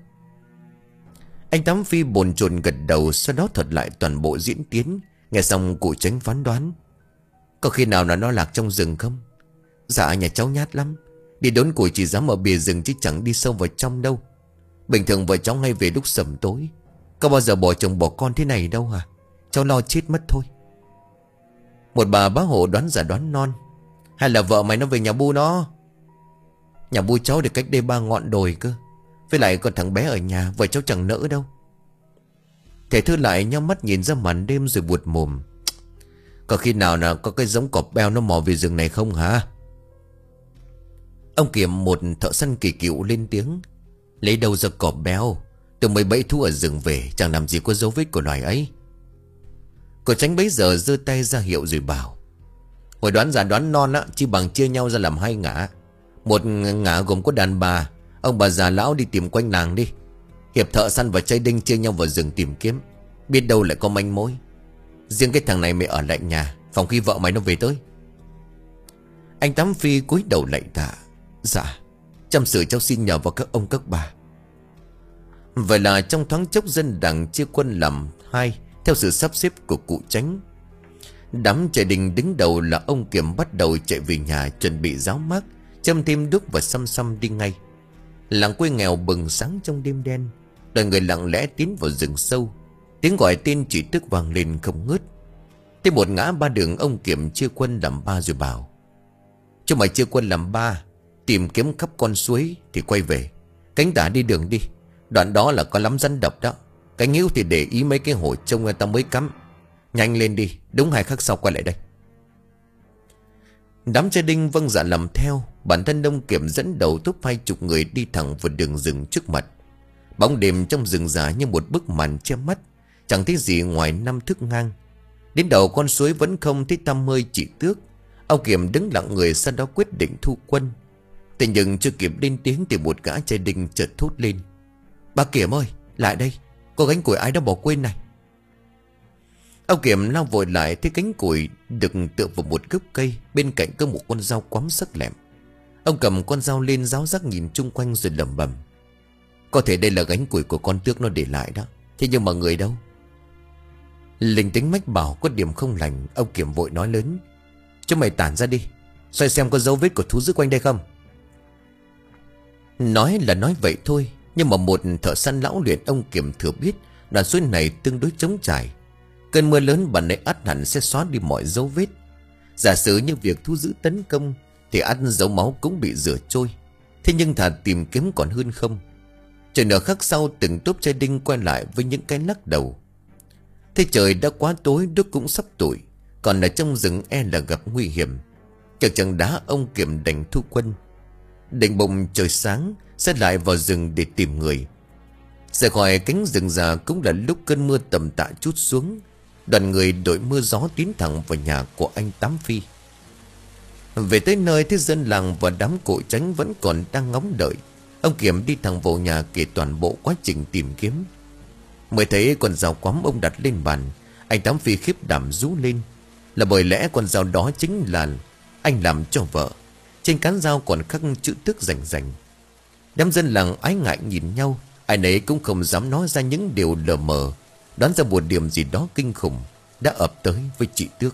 Speaker 1: Anh Tám Phi bồn chồn gật đầu, sau đó thuật lại toàn bộ diễn tiến. Nghe xong cụ chánh phán đoán: có khi nào là nó lạc trong rừng không? Dạ nhà cháu nhát lắm, đi đốn củi chỉ dám ở bìa rừng chứ chẳng đi sâu vào trong đâu. Bình thường vợ cháu ngay về lúc sẩm tối, có bao giờ bỏ chồng bỏ con thế này đâu hả? Cháu lo chết mất thôi. Một bà bá hộ đoán giả đoán non: hay là vợ mày nó về nhà bu nó? Nhà bu cháu được cách đây ba ngọn đồi cơ. Với lại còn thằng bé ở nhà, vợ cháu chẳng nỡ đâu. Thầy Thư lại nhắm mắt nhìn ra màn đêm rồi buột mồm: có khi nào là có cái giống cọp beo nó mò về rừng này không hả? Ông Kiểm, một thợ săn kỳ cựu, lên tiếng: lấy đâu ra cọp beo? Từ mấy bẫy thú ở rừng về, chẳng làm gì có dấu vết của loài ấy. Cô Tránh bấy giờ giơ tay ra hiệu rồi bảo: hồi đoán giả đoán non á, chỉ bằng chia nhau ra làm hai ngã. Một ngã gồm có đàn bà, Ông bà già lão đi tìm quanh làng đi. Hiệp thợ săn và trai đinh chia nhau vào rừng tìm kiếm. Biết đâu lại có manh mối. Riêng cái thằng này mày ở lại nhà, phòng khi vợ mày nó về tới. Anh Tám Phi cúi đầu lạy tạ. Dạ, chăm sự cháu xin nhờ vào các ông các bà. Vậy là trong thoáng chốc dân đảng chia quân làm hai theo sự sắp xếp của cụ Chánh. Đám trai đình đứng đầu là ông Kiểm bắt đầu chạy về nhà chuẩn bị ráo mác, châm thêm đúc và xăm xăm đi ngay. Làng quê nghèo bừng sáng trong đêm đen. Đoàn người lặng lẽ tiến vào rừng sâu. Tiếng gọi tên chỉ tức vang lên không ngớt. Tới một ngã ba đường, ông Kiểm chia quân làm ba rồi bảo: Chúng mày chia quân làm ba, tìm kiếm khắp con suối thì quay về. Cánh tả đi đường đi, đoạn đó là có lắm rắn độc đó. Cánh hữu thì để ý mấy cái hổ trông người ta mới cắm. Nhanh lên đi, đúng hai khắc sau quay lại đây. Đám trai đinh vâng dạ làm theo. Bản thân ông Kiểm dẫn đầu thúc hai chục người đi thẳng vào đường rừng trước mặt. Bóng đêm trong rừng già như một bức màn che mắt, chẳng thấy gì ngoài năm thước ngang. Đến đầu con suối vẫn không thấy tăm hơi chỉ tước. Ông Kiểm đứng lặng người, sau đó quyết định thu quân. Thế nhưng chưa kịp lên tiếng thì một gã trai đinh chợt thốt lên: Bà Kiểm ơi, lại đây, có gánh củi ai đã bỏ quên này. Ông Kiểm lao vội lại, thấy cánh củi được tựa vào một gốc cây, bên cạnh có một con dao quắm sắc lẹm. Ông cầm con dao lên ráo rắc nhìn chung quanh rồi lẩm bẩm: Có thể đây là gánh củi của con tước nó để lại đó. Thế nhưng mà người đâu? Linh tính mách bảo có điểm không lành. Ông Kiểm vội nói lớn: Chúng mày tản ra đi, xoay xem có dấu vết của thú dữ quanh đây không. Nói là nói vậy thôi, nhưng mà một thợ săn lão luyện ông Kiểm thừa biết đoạn suối này tương đối trống trải. Cơn mưa lớn bản này ắt hẳn sẽ xóa đi mọi dấu vết. Giả sử như việc thú dữ tấn công thì ắt dấu máu cũng bị rửa trôi. Thế nhưng thà tìm kiếm còn hơn không. Trời nửa khắc sau, từng tốp trai đinh quay lại với những cái lắc đầu. Thế trời đã quá tối, đốt cũng sắp tủi, còn ở trong rừng e là gặp nguy hiểm. Chắc chẳng đá ông Kiểm đành thu quân. Định bụng trời sáng sẽ lại vào rừng để tìm người. Rời khỏi cánh rừng già cũng là lúc cơn mưa tầm tạ trút xuống. Đoàn người đội mưa gió tiến thẳng vào nhà của anh Tám Phi. Về tới nơi, thế dân làng và đám cụ Chánh vẫn còn đang ngóng đợi. Ông Kiểm đi thẳng vào nhà kể toàn bộ quá trình tìm kiếm. Mới thấy con dao quắm ông đặt lên bàn, anh Tám Phi khiếp đảm rú lên. Là bởi lẽ con dao đó chính là anh làm cho vợ. Trên cán dao còn khắc chữ tước rành rành. Đám dân làng ái ngại nhìn nhau, ai nấy cũng không dám nói ra những điều lờ mờ, đoán ra một điểm gì đó kinh khủng đã ập tới với chị Tước.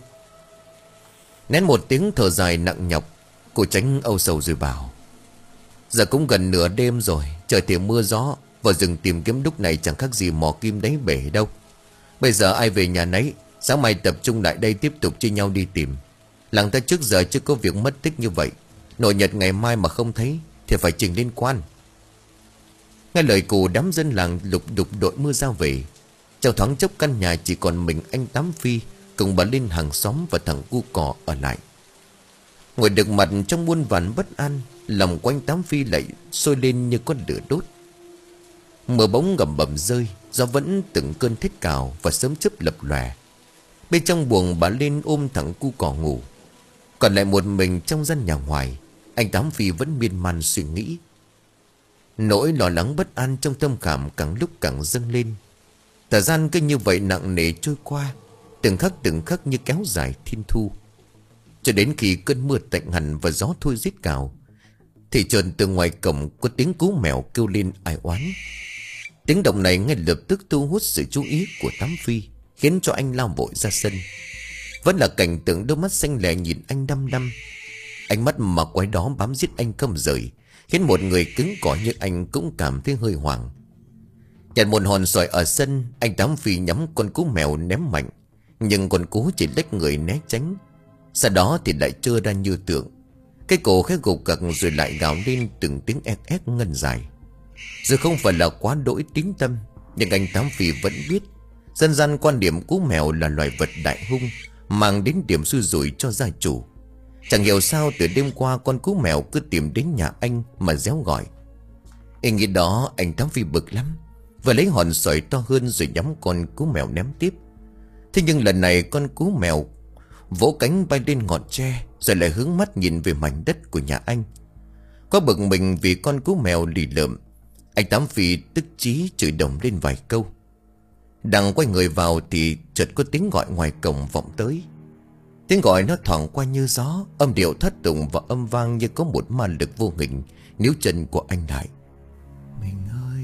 Speaker 1: Nén một tiếng thở dài nặng nhọc, cô Chánh âu sầu rồi bảo: Giờ cũng gần nửa đêm rồi, trời thì mưa gió, vào rừng tìm kiếm lúc này chẳng khác gì mò kim đáy bể đâu. Bây giờ ai về nhà nấy, sáng mai tập trung lại đây tiếp tục chia nhau đi tìm. Làng ta trước giờ chưa có việc mất tích như vậy. Nổi nhật ngày mai mà không thấy thì phải trình lên quan. Nghe lời cụ, đám dân làng lục đục đội mưa ra về. Trong thoáng chốc căn nhà chỉ còn mình anh Tám Phi cùng bà Linh hàng xóm và thằng cu cò ở lại. Ngồi được mặt trong muôn vàn bất an, lòng của anh Tám Phi lại sôi lên như con lửa đốt. Mưa bỗng ngầm bầm rơi, gió vẫn từng cơn thét cào và sớm chớp lập lòe. Bên trong buồng, bà Linh ôm thằng cu cò ngủ. Còn lại một mình trong gian nhà ngoài, anh Tám Phi vẫn miên man suy nghĩ. Nỗi lo lắng bất an trong tâm khảm càng lúc càng dâng lên. Thời gian cứ như vậy nặng nề trôi qua, từng khắc từng khắc như kéo dài thiên thu. Cho đến khi cơn mưa tạnh hẳn và gió thôi rít cào, thì chợt từ ngoài cổng có tiếng cú mèo kêu lên ai oán. Tiếng động này ngay lập tức thu hút sự chú ý của Tám Phi, khiến cho anh lao vội ra sân. Vẫn là cảnh tượng đôi mắt xanh lè nhìn anh đăm đăm. Ánh mắt mà quái đó bám giết anh không rời, khiến một người cứng cỏi như anh cũng cảm thấy hơi hoảng. Nhặt một hòn sỏi ở sân, anh Tám Phi nhắm con cú mèo ném mạnh, nhưng con cú chỉ lách người né tránh. Sau đó thì lại trơ ra như tượng. Cái cổ khẽ gục gặc rồi lại gào lên từng tiếng ét ét ngân dài. Dù không phải là quá đỗi tín tâm, nhưng anh Tám Phi vẫn biết dân gian quan điểm cú mèo là loài vật đại hung, mang đến điểm xui rủi cho gia chủ. Chẳng hiểu sao từ đêm qua con cú mèo cứ tìm đến nhà anh mà réo gọi. Ý nghĩ đó anh Tám Phi bực lắm, vừa lấy hòn sỏi to hơn rồi nhắm con cú mèo ném tiếp. Thế nhưng lần này con cú mèo vỗ cánh bay lên ngọn tre, rồi lại hướng mắt nhìn về mảnh đất của nhà anh. Quá bực mình vì con cú mèo lì lợm, anh Tám Phi tức chí chửi đồng lên vài câu. Đang quay người vào thì chợt có tiếng gọi ngoài cổng vọng tới. Tiếng gọi nó thoảng qua như gió, âm điệu thất tùng và âm vang như có một ma lực vô hình níu chân của anh lại. Mình ơi!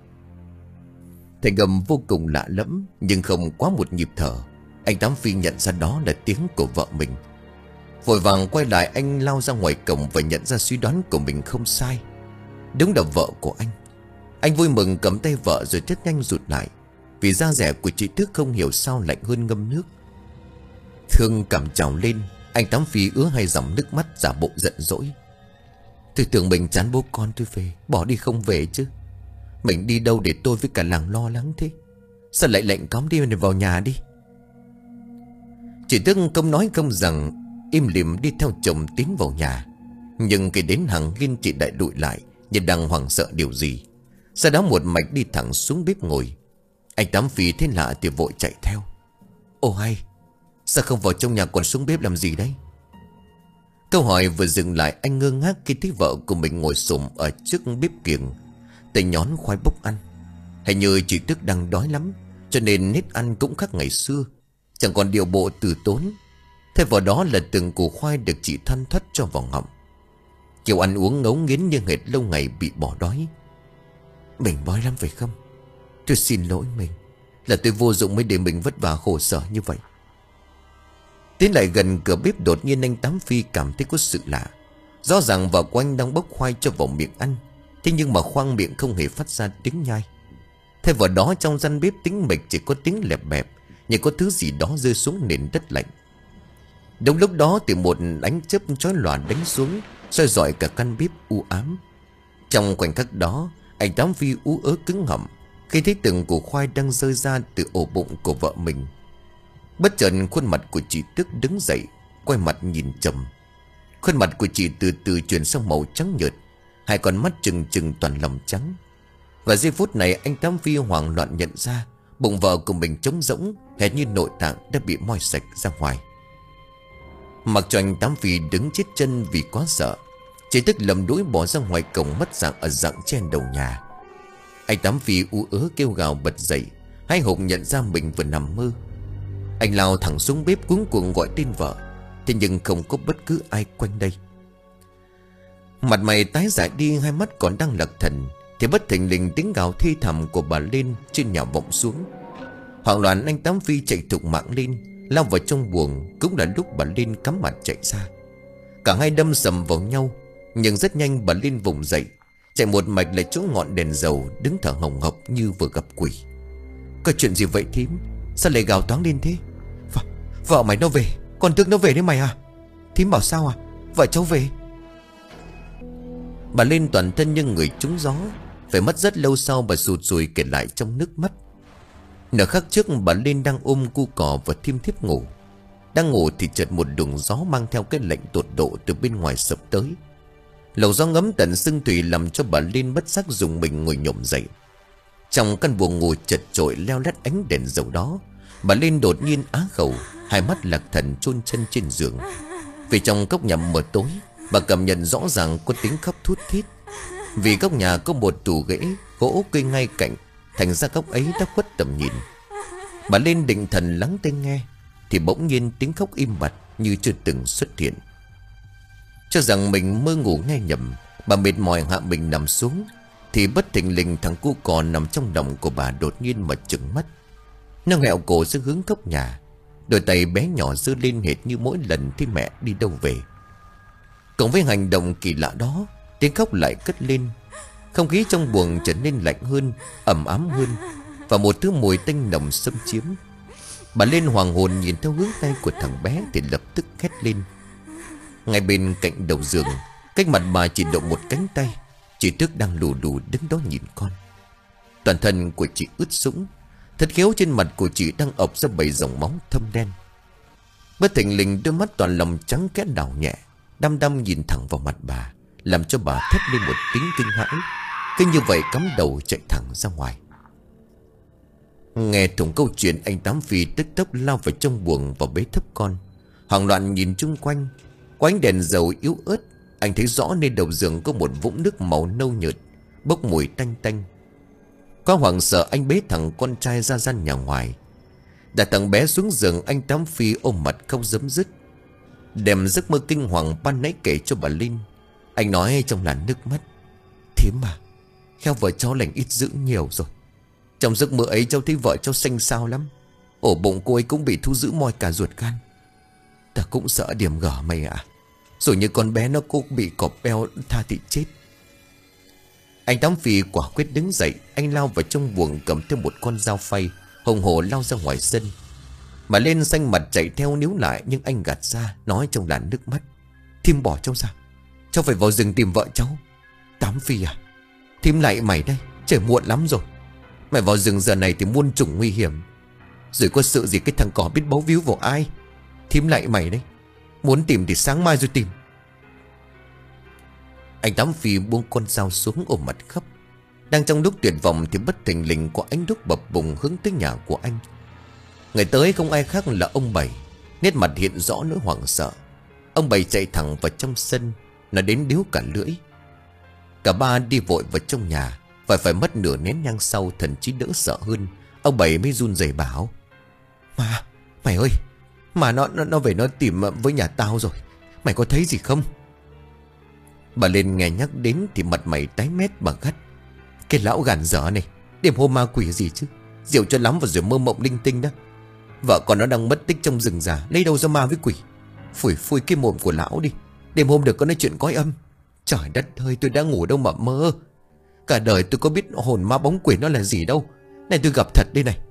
Speaker 1: Thành âm vô cùng lạ lẫm, nhưng không quá một nhịp thở. Anh Tám Phi nhận ra đó là tiếng của vợ mình. Vội vàng quay lại, anh lao ra ngoài cổng và nhận ra suy đoán của mình không sai. Đúng là vợ của anh. Anh vui mừng cầm tay vợ rồi rất nhanh rụt lại, vì da dẻ của chị Tước không hiểu sao lạnh hơn ngâm nước. Thương cảm trào lên, anh Tám Phi ứa hai dòng nước mắt giả bộ giận dỗi. Tôi tưởng mình chán bố con tôi về, bỏ đi không về chứ. Mình đi đâu để tôi với cả làng lo lắng thế? Sao lại lệnh cấm đi vào nhà đi? Chị Tước không nói không rằng, im lìm đi theo chồng tiến vào nhà. Nhưng khi đến hàng hiên, chị đại lụi lại như đang hoảng sợ điều gì. Sau đó một mạch đi thẳng xuống bếp ngồi. Anh Tám Phi thấy lạ thì vội chạy theo. Ồ hay, sao không vào trong nhà còn xuống bếp làm gì đấy? Câu hỏi vừa dừng lại, anh ngơ ngác khi thấy vợ của mình ngồi xổm ở trước bếp kiềng, tay nhón khoai bốc ăn. Hình như chị Tước đang đói lắm, cho nên nết ăn cũng khác ngày xưa, chẳng còn điều bộ từ tốn. Thay vào đó là từng củ khoai được chị thoăn thoắt cho vào ngậm. Kiểu ăn uống ngấu nghiến như hệt lâu ngày bị bỏ đói. Mình đói lắm phải không? Tôi xin lỗi mình, là tôi vô dụng mới để mình vất vả khổ sở như vậy. Tiến lại gần cửa bếp, đột nhiên anh Tám Phi cảm thấy có sự lạ. Rõ ràng vợ của anh đang bốc khoai cho vào miệng ăn, thế nhưng mà khoang miệng không hề phát ra tiếng nhai. Thay vào đó trong gian bếp tĩnh mịch chỉ có tiếng lẹp bẹp, như có thứ gì đó rơi xuống nền đất lạnh. Đúng lúc đó thì một ánh chớp chói lòa đánh xuống, soi rọi cả căn bếp u ám. Trong khoảnh khắc đó, anh Tám Phi ú ớ cứng họng khi thấy từng củ khoai đang rơi ra từ ổ bụng của vợ mình. Bất chợt khuôn mặt của chị Tước đứng dậy, quay mặt nhìn chồng. Khuôn mặt của chị từ từ chuyển sang màu trắng nhợt, hai con mắt trừng trừng toàn lòng trắng. Và giây phút này anh Tám Phi hoảng loạn nhận ra bụng vợ của mình trống rỗng, hệt như nội tạng đã bị moi sạch ra ngoài. Mặc cho anh Tám Phi đứng chết chân vì quá sợ, chị Tước lầm đuổi bỏ ra ngoài cổng mất dạng ở dạng trên đầu nhà. Anh Tám Phi ú ớ kêu gào bật dậy, hái hùng nhận ra mình vừa nằm mơ. Anh lao thẳng xuống bếp cuống cuồng gọi tên vợ, thế nhưng không có bất cứ ai quanh đây. Mặt mày tái dại đi, hai mắt còn đang lật thần, thì bất thình lình tiếng gào thi thầm của bà Lên trên nhà vọng xuống. Hoảng loạn anh Tám Phi chạy thục mạng lên, lao vào trong buồng. Cũng là lúc bà Lên cắm mặt chạy ra. Cả hai đâm sầm vào nhau, nhưng rất nhanh bà Lên vùng dậy, chạy một mạch lại chỗ ngọn đèn dầu, đứng thở hồng hộc như vừa gặp quỷ. Có chuyện gì vậy thím? Sao lại gào toáng lên thế? V Vợ mày nó về, con Tước nó về đấy mày à? Thím bảo sao à? Vợ cháu về. Bà Lên toàn thân như người trúng gió, phải mất rất lâu sau bà sụt sùi kể lại trong nước mắt. Nửa khắc trước bà Lên đang ôm cu cò và thiêm thiếp ngủ. Đang ngủ thì chợt một luồng gió mang theo cái lạnh tột độ từ bên ngoài sập tới. Lầu gió ngấm tận xương tủy làm cho bà Lên bất giác dùng mình ngồi nhổm dậy. Trong căn buồng ngủ chật chội leo lét ánh đèn dầu đó, bà Lên đột nhiên á khẩu, hai mắt lạc thần chôn chân trên giường. Vì trong góc nhà mờ tối, bà cảm nhận rõ ràng có tiếng khóc thút thít. Vì góc nhà có một tủ gỗ gỗ cây ngay cạnh, thành ra góc ấy đã khuất tầm nhìn. Bà Lên định thần lắng tai nghe, thì bỗng nhiên tiếng khóc im bặt như chưa từng xuất hiện. Cho rằng mình mơ ngủ nghe nhầm, bà mệt mỏi hạ mình nằm xuống, thì bất thình lình thằng cu cò nằm trong lòng của bà đột nhiên mà trừng mắt. Nó nghẹo cổ ra hướng góc nhà, đôi tay bé nhỏ giơ lên hệt như mỗi lần thấy mẹ đi đâu về. Cộng với hành động kỳ lạ đó, tiếng khóc lại cất lên. Không khí trong buồng trở nên lạnh hơn, ẩm ám hơn, và một thứ mùi tanh nồng xâm chiếm. Bà Lên hoàng hồn nhìn theo hướng tay của thằng bé thì lập tức hét lên. Ngay bên cạnh đầu giường, cách mặt bà chỉ độ một cánh tay, chị Tước đang lù lù đứng đó nhìn con. Toàn thân của chị ướt sũng, thật khéo trên mặt của chị đang ọc ra bảy dòng máu thâm đen. Bất thình lình đôi mắt toàn lòng trắng kẽ đảo nhẹ, đăm đăm nhìn thẳng vào mặt bà, làm cho bà thét lên một tiếng kinh hãi. Cứ như vậy cắm đầu chạy thẳng ra ngoài. Nghe thủng câu chuyện, anh Tám Phi tức tốc lao vào trong buồng và bế thấp con, hoảng loạn nhìn chung quanh. Có ánh đèn dầu yếu ớt, Anh thấy rõ nơi đầu giường có một vũng nước màu nâu nhợt, bốc mùi tanh tanh. Có hoảng sợ, anh bế thằng con trai ra gian nhà ngoài. Đặt thằng bé xuống giường, anh Tám Phi ôm mặt khóc rấm rứt, đem giấc mơ kinh hoàng ban nãy kể cho bà Linh. Anh nói trong làn nước mắt: "Thím mà, khéo vợ cháu lành ít dữ nhiều rồi. Trong giấc mơ ấy cháu thấy vợ cháu xanh xao lắm. Ổ bụng cô ấy cũng bị thu giữ moi cả ruột gan. Ta cũng sợ điểm gở mày ạ. Rồi như con bé nó cũng bị cọp beo tha thị chết." Anh Tám Phi quả quyết đứng dậy. Anh lao vào trong buồng, cầm thêm một con dao phay, hùng hổ lao ra ngoài sân. Mà lên xanh mặt chạy theo níu lại, nhưng anh gạt ra, nói trong làn nước mắt: "Thím bỏ cháu ra, cháu phải vào rừng tìm vợ cháu." "Tám Phi à, thím lại mày đây, trời muộn lắm rồi. Mày vào rừng giờ này thì muôn trùng nguy hiểm. Rồi có sự gì cái thằng cỏ biết bấu víu vào ai. Thím lại mày đây, muốn tìm thì sáng mai rồi tìm." Anh Tám Phi buông con dao xuống, ôm mặt khóc. Đang trong lúc tuyệt vọng thì bất thình lình có ánh đuốc bập bùng hướng tới nhà của anh. Người tới không ai khác là ông Bảy. Nét mặt hiện rõ nỗi hoảng sợ. Ông Bảy chạy thẳng vào trong sân, nó đến điếu cả lưỡi. Cả ba đi vội vào trong nhà. Và phải mất nửa nén nhang sau, thần chí đỡ sợ hơn, ông Bảy mới run rẩy bảo: "Mà, mày ơi, mà nó, nó, nó về nó tìm với nhà tao rồi. Mày có thấy gì không?" Bà lên nghe nhắc đến thì mặt mày tái mét, bà gắt: "Cái lão gàn dở này, đêm hôm ma quỷ gì chứ, rượu cho lắm và rồi mơ mộng linh tinh đó. Vợ con nó đang mất tích trong rừng già, lấy đâu ra ma với quỷ. Phủi phui cái mồm của lão đi, đêm hôm được có nói chuyện cõi âm. Trời đất ơi, tôi đã ngủ đâu mà mơ. Cả đời tôi có biết hồn ma bóng quỷ nó là gì đâu. Này tôi gặp thật đây này."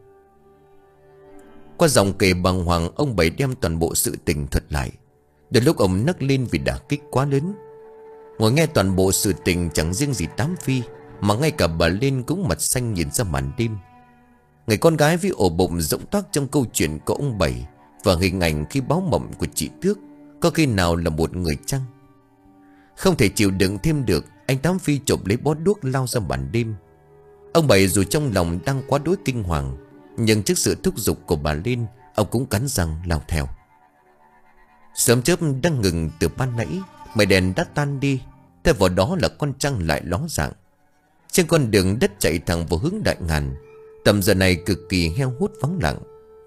Speaker 1: Qua giọng kể bàng hoàng, ông Bảy đem toàn bộ sự tình thuật lại. Đến lúc ông nấc lên vì đả kích quá lớn. Ngồi nghe toàn bộ sự tình chẳng riêng gì Tám Phi, mà ngay cả bà Linh cũng mặt xanh nhìn ra màn đêm. Người con gái với ổ bụng rỗng toác trong câu chuyện của ông Bảy và hình ảnh khi báo mộng của chị Tước có khi nào là một người chăng? Không thể chịu đựng thêm được, anh Tám Phi chộp lấy bó đuốc lao ra màn đêm. Ông Bảy dù trong lòng đang quá đối kinh hoàng, nhưng trước sự thúc giục của bà Linh, ông cũng cắn răng lao theo. Sớm chớp đang ngừng từ ban nãy, mây đèn đã tan đi, thay vào đó là con trăng lại ló dạng. Trên con đường đất chạy thẳng vào hướng Đại Ngàn, tầm giờ này cực kỳ heo hút vắng lặng.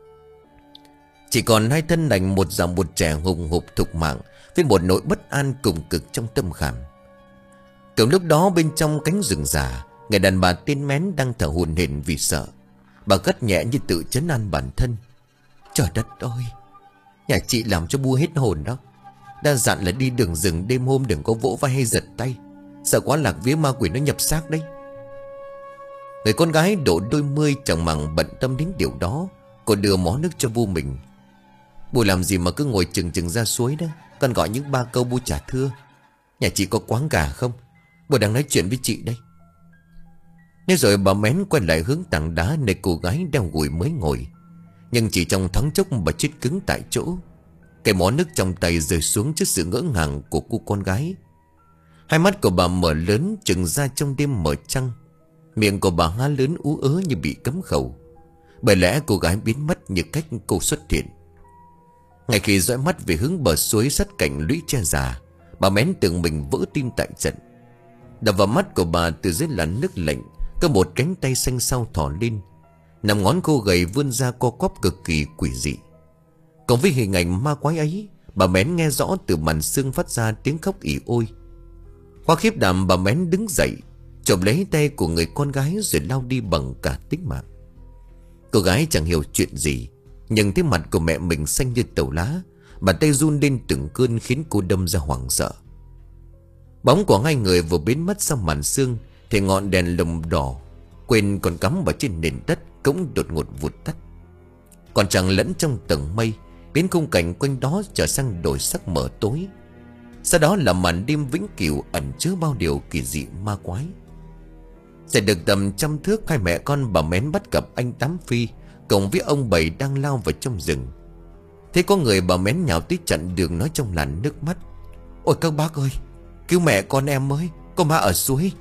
Speaker 1: Chỉ còn hai thân lành, một già một trẻ hùng hục thục mạng, với một nỗi bất an cùng cực trong tâm khảm. Cùng lúc đó bên trong cánh rừng già, người đàn bà tên Mén đang thở hổn hển vì sợ. Bà gắt nhẹ như tự trấn an bản thân: "Trời đất ơi, nhà chị làm cho bu hết hồn đó. Đã dặn là đi đường rừng đêm hôm đừng có vỗ vai hay giật tay, sợ quá lạc vía ma quỷ nó nhập xác đấy." Người con gái độ đôi mươi chẳng màng bận tâm đến điều đó. Cô đưa mó nước cho bu mình: "Bu làm gì mà cứ ngồi chừng chừng ra suối đó, con gọi những ba câu bu trả thưa. Nhà chị có quán gà không? Bu đang nói chuyện với chị đây." Nói rồi bà Mén quay lại hướng tảng đá nơi cô gái đeo gùi mới ngồi. Nhưng chỉ trong thoáng chốc bà chết cứng tại chỗ. Cái mó nước trong tay rơi xuống trước sự ngỡ ngàng của cô con gái. Hai mắt của bà mở lớn trừng ra trong đêm mở trăng. Miệng của bà há lớn ú ớ như bị cấm khẩu. Bởi lẽ cô gái biến mất như cách cô xuất hiện. Ngay khi dõi mắt về hướng bờ suối sát cạnh lũy tre già, bà Mén tưởng mình vỡ tim tại trận. Đập vào mắt của bà từ dưới làn nước lạnh có một cánh tay xanh xao thò lên, nằm ngón khô gầy vươn ra co quắp cực kỳ quỷ dị. Còn với hình ảnh ma quái ấy, bà Mén nghe rõ từ màn xương phát ra tiếng khóc ỉ ôi. Qua khiếp đảm, bà Mén đứng dậy, chộp lấy tay của người con gái rồi lao đi bằng cả tính mạng. Cô gái chẳng hiểu chuyện gì, nhưng thấy mặt của mẹ mình xanh như tàu lá, bàn tay run lên từng cơn khiến cô đâm ra hoảng sợ. Bóng của hai người vừa biến mất sau màn sương thì ngọn đèn lồng đỏ quên còn cắm vào trên nền đất cũng đột ngột vụt tắt. Còn trăng lẫn trong tầng mây biến khung cảnh quanh đó trở sang đổi sắc mờ tối. Sau đó là màn đêm vĩnh cửu ẩn chứa bao điều kỳ dị ma quái. Chạy được tầm trăm thước, hai mẹ con bà Mén bắt gặp anh Tám Phi cùng với ông Bảy đang lao vào trong rừng. Thế có người bà Mén nhào tới chặn đường, nói trong làn nước mắt: "Ôi các bác ơi, cứu mẹ con em ơi, có ma ở suối."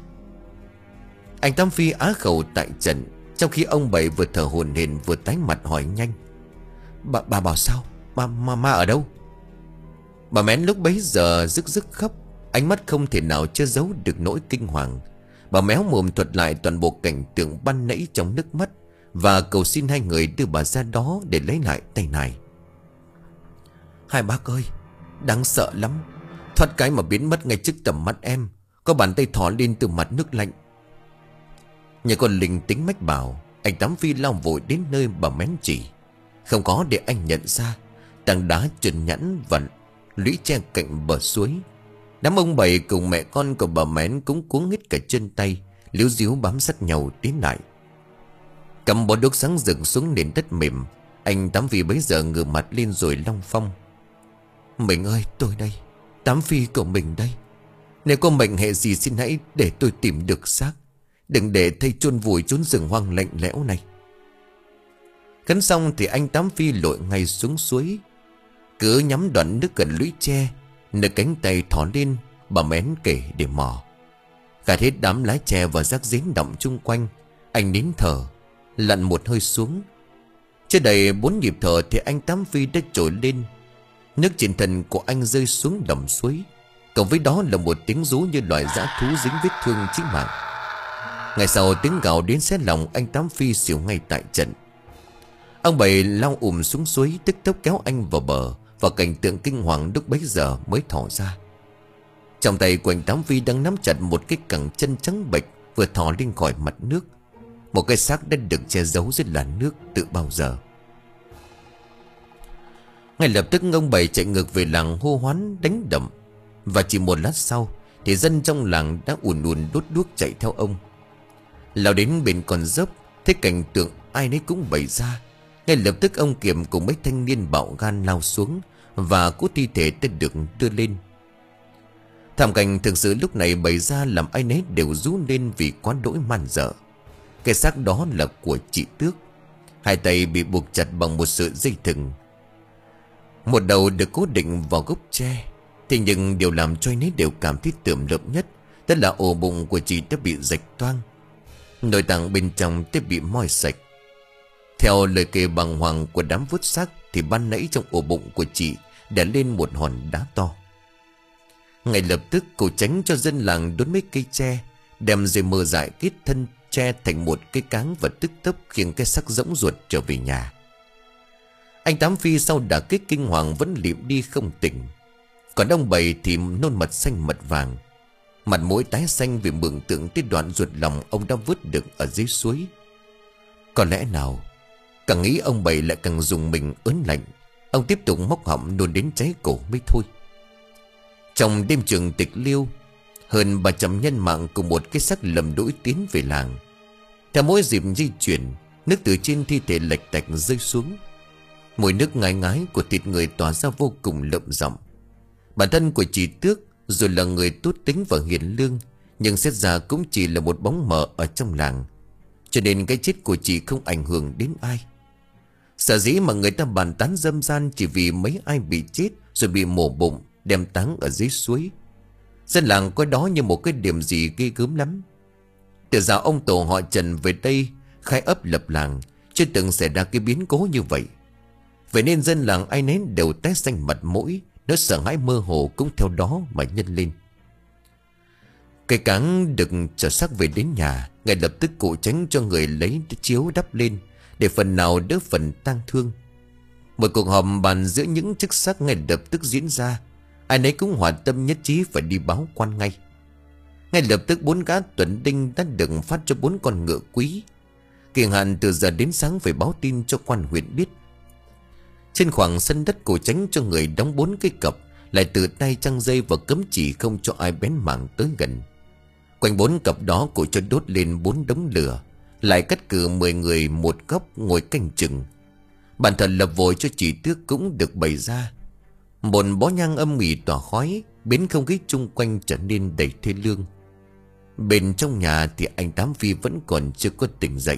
Speaker 1: Anh Tám Phi á khẩu tại trận, trong khi ông Bảy vừa thở hổn hển vừa tái mặt hỏi nhanh: Bà, bà bảo sao? Ma, ma, ma ở đâu? Bà Mén lúc bấy giờ rức rức khóc. Ánh mắt không thể nào che giấu được nỗi kinh hoàng. Bà méo mồm thuật lại toàn bộ cảnh tượng ban nãy trong nước mắt, và cầu xin hai người đưa bà ra đó để lấy lại tay này. Hai bác ơi, đáng sợ lắm. Thoát cái mà biến mất ngay trước tầm mắt em. Có bàn tay thò lên từ mặt nước lạnh. Nhà con linh tính mách bảo. Anh Tám Phi lao vội đến nơi bà Mén chỉ. Không có để anh nhận ra tảng đá trơn nhẵn và lũy tre cạnh bờ suối. Đám ông Bảy cùng mẹ con của bà Mén cũng cuống hết cả chân tay, líu díu bám sát nhau tiến lại. Cầm bó đuốc sáng rực xuống nền đất mềm. Anh Tám Phi bấy giờ ngửa mặt lên rồi long phong. Mình ơi, tôi đây, Tám Phi của mình đây. Nếu có mệnh hệ gì xin hãy để tôi tìm được xác. Đừng để thây chôn vùi chốn rừng hoang lạnh lẽo này. Cắn xong thì anh Tám Phi lội ngay xuống suối. Cứ nhắm đoạn nước gần lũy tre, nơi cánh tay thò lên, bà Mén kể để mò. Gạt hết đám lá tre và rác dính đọng chung quanh. Anh nín thở, lặn một hơi xuống. Chưa đầy bốn nhịp thở thì anh Tám Phi đã trồi lên. Nước trên thân của anh rơi xuống đầm suối. Cộng với đó là một tiếng rú như loài dã thú dính vết thương chí mạng. Ngày sau tiếng gào đến xé lòng anh Tám Phi xỉu ngay tại trận. Ông Bảy lao ùm xuống suối, tức tốc kéo anh vào bờ. Và cảnh tượng kinh hoàng lúc bấy giờ mới thỏ ra. Trong tay của anh Tám Phi đang nắm chặt một cái cẳng chân trắng bệch vừa thò lên khỏi mặt nước. Một cái xác đã được che giấu dưới làn nước từ bao giờ. Ngay lập tức ông Bảy chạy ngược về làng hô hoán đánh đập. Và chỉ một lát sau thì dân trong làng đã ùn ùn đốt đuốc chạy theo ông. Lao đến bên con dốc, thấy cảnh tượng ai nấy cũng bày ra. Ngay lập tức ông Kiểm cùng mấy thanh niên bạo gan lao xuống, và cỗ thi thể đã được đưa lên. Thảm cảnh thực sự lúc này bày ra làm ai nấy đều rú lên vì quá đỗi man dợ. Cái xác đó là của chị Tước. Hai tay bị buộc chặt bằng một sợi dây thừng. Một đầu được cố định vào gốc tre. Thế nhưng điều làm cho ai nấy đều cảm thấy tởm lợm nhất, đó là ổ bụng của chị đã bị rạch toang. Nội tạng bên trong đã bị moi sạch. Theo lời kể bàng hoàng của đám vớt xác thì ban nãy trong ổ bụng của chị đã lên một hòn đá to. Ngay lập tức cô tránh cho dân làng đốn mấy cây tre, đem dây mơ dại kết thân tre thành một cái cáng và tức tốc khiêng cái xác rỗng ruột trở về nhà. Anh Tám Phi sau đả kích kinh hoàng vẫn liệm đi không tỉnh. Còn ông Bảy thì nôn mật xanh mật vàng, mặt mũi tái xanh vì mường tượng tới đoạn ruột lòng ông đã vớt được ở dưới suối. Có lẽ nào, càng nghĩ ông Bảy lại càng dùng mình ớn lạnh. Ông tiếp tục móc họng nôn đến cháy cổ mới thôi. Trong đêm trường tịch liêu, hơn ba trăm nhân mạng cùng một cái xác lầm đỗi tiến về làng. Theo mỗi dịp di chuyển, nước từ trên thi thể lệch tạch rơi xuống. Mùi nước ngái ngái của thịt người tỏa ra vô cùng lợm giọng. Bản thân của chị Tước dù là người tốt tính và hiền lương, nhưng xét ra cũng chỉ là một bóng mờ ở trong làng, cho nên cái chết của chị không ảnh hưởng đến ai. Sở dĩ mà người ta bàn tán dâm gian chỉ vì mấy ai bị chết rồi bị mổ bụng đem táng ở dưới suối. Dân làng coi đó như một cái điểm gì ghê gớm lắm. Từ giờ ông tổ họ Trần về đây khai ấp lập làng, chưa từng xảy ra cái biến cố như vậy. Vậy nên dân làng ai nấy đều tái xanh mặt mũi, nỗi sợ hãi mơ hồ cũng theo đó mà nhân lên. Cây cáng được chở xác về đến nhà, ngay lập tức cụ tránh cho người lấy chiếu đắp lên để phần nào đỡ phần tang thương. Một cuộc họp bàn giữa những chức sắc ngay lập tức diễn ra. Ai nấy cũng hòa tâm nhất trí phải đi báo quan ngay. Ngay lập tức bốn gã tuần đinh đã được phát cho bốn con ngựa quý. Kỳ hạn từ giờ đến sáng phải báo tin cho quan huyện biết. Trên khoảng sân đất cổ tránh cho người đóng bốn cái cặp, lại từ tay trăng dây và cấm chỉ không cho ai bén mảng tới gần. Quanh bốn cặp đó cổ cho đốt lên bốn đống lửa, lại cắt cử mười người một góc ngồi canh chừng. Bàn thờ lập vội cho chị Tước cũng được bày ra. Một bó nhang âm mỉ tỏa khói, biến không khí chung quanh trở nên đầy thê lương. Bên trong nhà thì anh Tám Phi vẫn còn chưa có tỉnh dậy.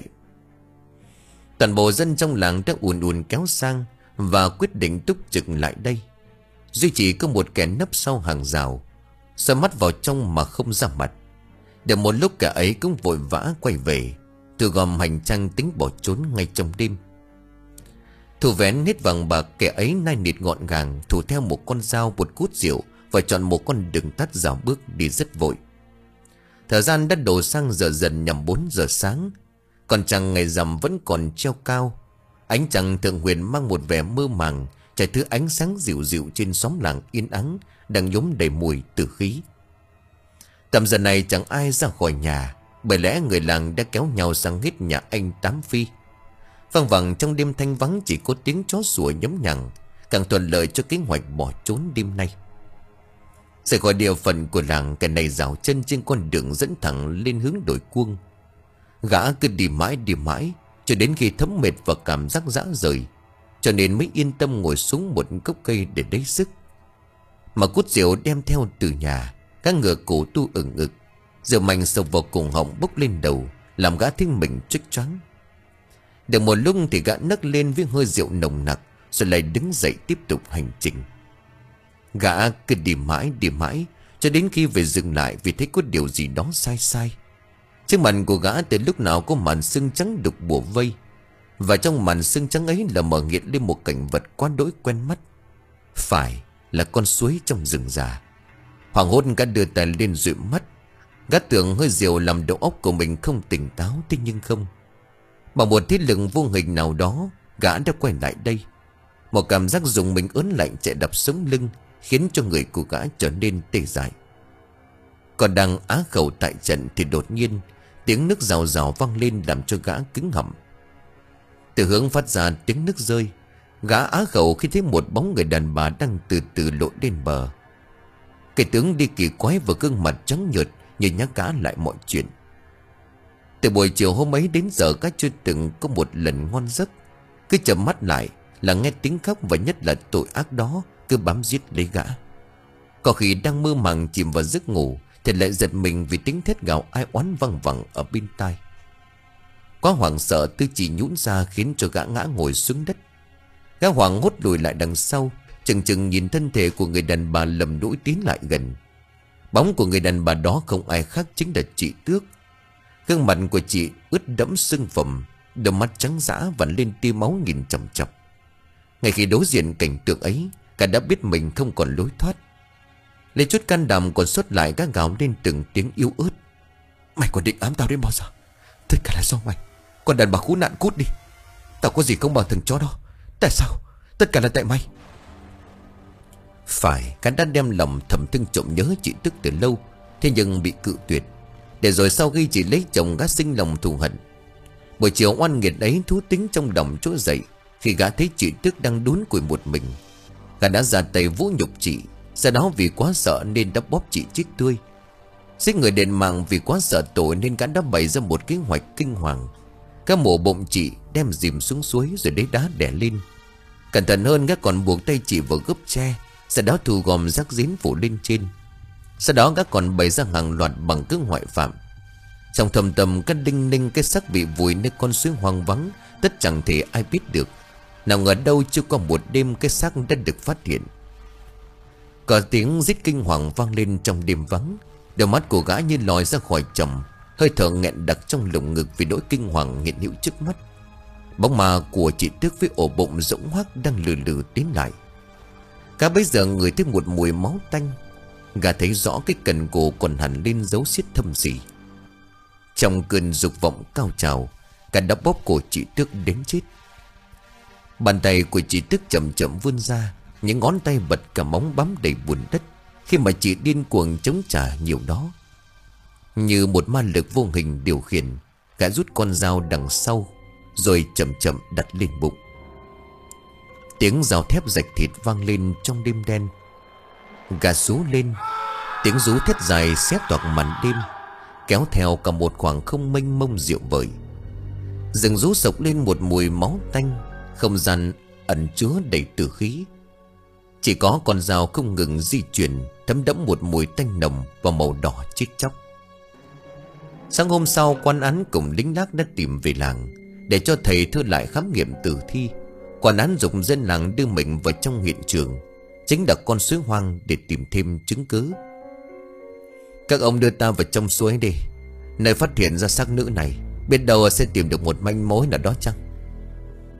Speaker 1: Toàn bộ dân trong làng đã ùn ùn kéo sang và quyết định túc trực lại đây. Duy chỉ có một kẻ nấp sau hàng rào, xoay mắt vào trong mà không ra mặt. Được một lúc cả ấy cũng vội vã quay về, thu gom hành trang tính bỏ trốn ngay trong đêm. Thu vén hết vàng bạc, kẻ ấy nai nịt gọn gàng, thủ theo một con dao, một cút rượu và chọn một con đường tắt dạo bước đi rất vội. Thời gian đã đổ sang giờ dần nhằm bốn giờ sáng. Còn trăng ngày rằm vẫn còn treo cao. Ánh trăng thượng huyền mang một vẻ mơ màng, trải thứ ánh sáng dịu dịu trên xóm làng yên ắng đang nhốm đầy mùi tử khí. Tầm giờ này chẳng ai ra khỏi nhà, bởi lẽ người làng đã kéo nhau sang hết nhà anh Tám Phi. Văng vẳng trong đêm thanh vắng chỉ có tiếng chó sủa nhấm nhằng, càng thuận lợi cho kế hoạch bỏ trốn đêm nay. Rời khỏi địa phận của làng, kẻ này dạo chân trên con đường dẫn thẳng lên hướng đồi cuông. Gã cứ đi mãi đi mãi cho đến khi thấm mệt và cảm giác rã rời, cho nên mới yên tâm ngồi xuống một gốc cây để lấy sức. Mà cút rượu đem theo từ nhà, các ngựa cổ tu ửng ực, rượu mạnh sộc vào cùng họng bốc lên đầu, làm gã thấy mình choáng choáng. Được một lúc thì gã nấc lên với hơi rượu nồng nặc, rồi lại đứng dậy tiếp tục hành trình. Gã cứ đi mãi đi mãi cho đến khi về dừng lại vì thấy có điều gì đó sai sai. Trước mặt của gã từ lúc nào có màn sương trắng đục bủa vây, và trong màn sương trắng ấy là mở hiện lên một cảnh vật quá đỗi quen mắt. Phải là con suối trong rừng già. Hoàng hốt gã đưa tay lên dụi mắt. Gã tưởng hơi rượu làm đầu óc của mình không tỉnh táo, thế nhưng không. Bằng một thiết lực vô hình nào đó, gã đã quay lại đây. Một cảm giác rùng mình ớn lạnh chạy đập sống lưng, khiến cho người của gã trở nên tê dại. Còn đang á khẩu tại trận thì đột nhiên tiếng nước rào rào vang lên làm cho gã cứng họng. Từ hướng phát ra tiếng nước rơi, gã á khẩu khi thấy một bóng người đàn bà đang từ từ lộ lên bờ. Cái tướng đi kỳ quái và gương mặt trắng nhợt như nhắc gã lại mọi chuyện. Từ buổi chiều hôm ấy đến giờ gã chưa từng có một lần ngon giấc. Cứ chợp mắt lại là nghe tiếng khóc, và nhất là tội ác đó cứ bám giết lấy gã. Có khi đang mơ màng chìm vào giấc ngủ thì lại giật mình vì tiếng thét gào ai oán văng vẳng ở bên tai. Quá hoảng sợ, Tư Chỉ nhũn ra khiến cho gã ngã ngồi xuống đất. Gã hoảng hốt lùi lại đằng sau, chừng chừng nhìn thân thể của người đàn bà lầm lũi tiến lại gần. Bóng của người đàn bà đó không ai khác chính là chị Tước. Gương mặt của chị ướt đẫm sưng phồng, đôi mắt trắng dã vằn lên tia máu nhìn chằm chằm. Ngay khi đối diện cảnh tượng ấy, cả đã biết mình không còn lối thoát. Lấy chút can đảm còn sót lại, gã gào lên từng tiếng yếu ớt: "Mày còn định ám tao đến bao giờ? Tất cả là do mày. Còn đàn bà khốn nạn, cút đi. Tao có gì không bằng thằng chó đó. Tại sao? Tất cả là tại mày." Phải, gã đã đem lòng thầm thương trộm nhớ chị Tước từ lâu, thế nhưng bị cự tuyệt. Để rồi sau khi chị lấy chồng, gã sinh lòng thù hận. Buổi chiều oan nghiệt ấy thú tính trong lòng trỗi dậy khi gã thấy chị Tước đang đốn củi một mình. Gã đã ra tay vũ nhục chị. Sau đó vì quá sợ nên đã bóp chị chết tươi. Giết người đền mạng vì quá sợ tội nên gã đã bày ra một kế hoạch kinh hoàng. Gã mổ bụng chị, đem dìm xuống suối rồi lấy đá đè lên. Cẩn thận hơn, gã còn buộc tay chị vào gốc tre, sau đó thu gom rác rến phủ lên trên. Sau đó gã còn bày ra hàng loạt bằng cước ngoại phạm. Trong thầm tâm các đinh ninh cái xác bị vùi nơi con suối hoang vắng, tất chẳng thể ai biết được. Nào ngờ đâu chưa qua một đêm cái xác đã được phát hiện. Có tiếng rít kinh hoàng vang lên trong đêm vắng. Đôi mắt của gã như lòi ra khỏi chồng, hơi thở nghẹn đặc trong lồng ngực vì nỗi kinh hoàng hiện hữu trước mắt. Bóng ma của chị Tước với ổ bụng rỗng hoác đang lừ lừ tiến lại. Gã bấy giờ ngửi thấy một mùi máu tanh. Gã thấy rõ cái cần cổ còn hẳn lên dấu xiết thâm gì. Trong cơn dục vọng cao trào, gã đã bóp cổ chị Tước đến chết. Bàn tay của chị Tước chậm chậm vươn ra, những ngón tay bật cả móng bám đầy bùn đất khi mà chị điên cuồng chống trả nhiều đó. Như một ma lực vô hình điều khiển, gã rút con dao đằng sau rồi chậm chậm đặt lên bụng. Tiếng dao thép rạch thịt vang lên trong đêm đen. Gã rú lên, tiếng rú thét dài xé toạc màn đêm, kéo theo cả một khoảng không mênh mông rượu vời. Rừng rú sộc lên một mùi máu tanh, không gian ẩn chứa đầy tử khí. Chỉ có con dao không ngừng di chuyển, thấm đẫm một mùi tanh nồng và màu đỏ chết chóc. Sáng hôm sau, quan án cùng lính gác đã tìm về làng để cho thầy Thơ lại khám nghiệm tử thi. Quan án dục dân làng đưa mình vào trong hiện trường, chính là con suối hoang, để tìm thêm chứng cứ. "Các ông đưa ta vào trong suối đi, nơi phát hiện ra xác nữ này, biết đâu sẽ tìm được một manh mối nào đó chăng?"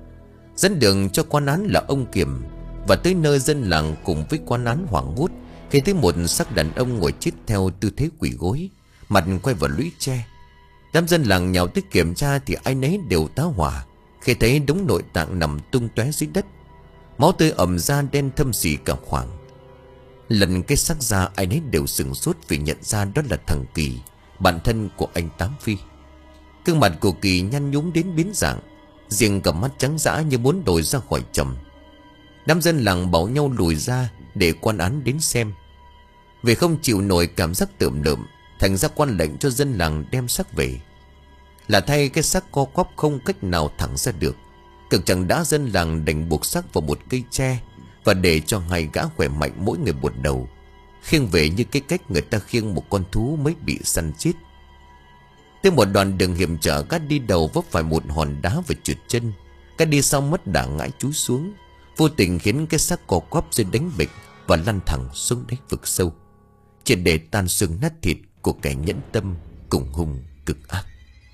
Speaker 1: Dẫn đường cho quan án là ông Kiểm, và tới nơi dân làng cùng với quan án hoảng hốt Khi thấy một xác đàn ông ngồi chết theo tư thế quỳ gối, mặt quay vào lũy tre. Đám dân làng nhào tới kiểm tra thì ai nấy đều tá hỏa khi thấy đống nội tạng nằm tung tóe dưới đất. Máu tươi ẩm ra đen thâm xỉ cả khoảng. Lần cái xác ra ai nấy đều sửng sốt vì nhận ra đó là thằng Kỳ, bạn thân của anh Tám Phi. Gương mặt của Kỳ nhăn nhúm đến biến dạng, riêng cặp mắt trắng dã như muốn đổi ra khỏi chầm. Đám dân làng bảo nhau lùi ra để quan án đến xem. Vì không chịu nổi cảm giác tởm lợm, thành ra quan lệnh cho dân làng đem xác về. Là thay cái xác co quắp không cách nào thẳng ra được, cực chẳng đã dân làng đành buộc xác vào một cây tre và để cho hai gã khỏe mạnh mỗi người một đầu, khiêng về như cái cách người ta khiêng một con thú mới bị săn chết. Tới một đoạn đường hiểm trở, các đi đầu vấp phải một hòn đá và trượt chân. Các đi sau mất đà ngã chúi xuống, vô tình khiến cái xác co quắp rơi đánh bịch và lăn thẳng xuống đáy vực sâu, chỉ để tan xương nát thịt của kẻ nhẫn tâm cùng hung cực ác.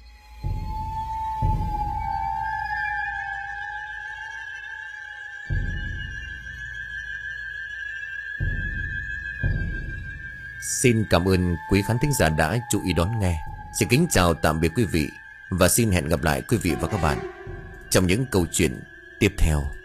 Speaker 1: Xin cảm ơn quý khán thính giả đã chú ý đón nghe. Xin kính chào tạm biệt quý vị, và xin hẹn gặp lại quý vị và các bạn trong những câu chuyện tiếp theo.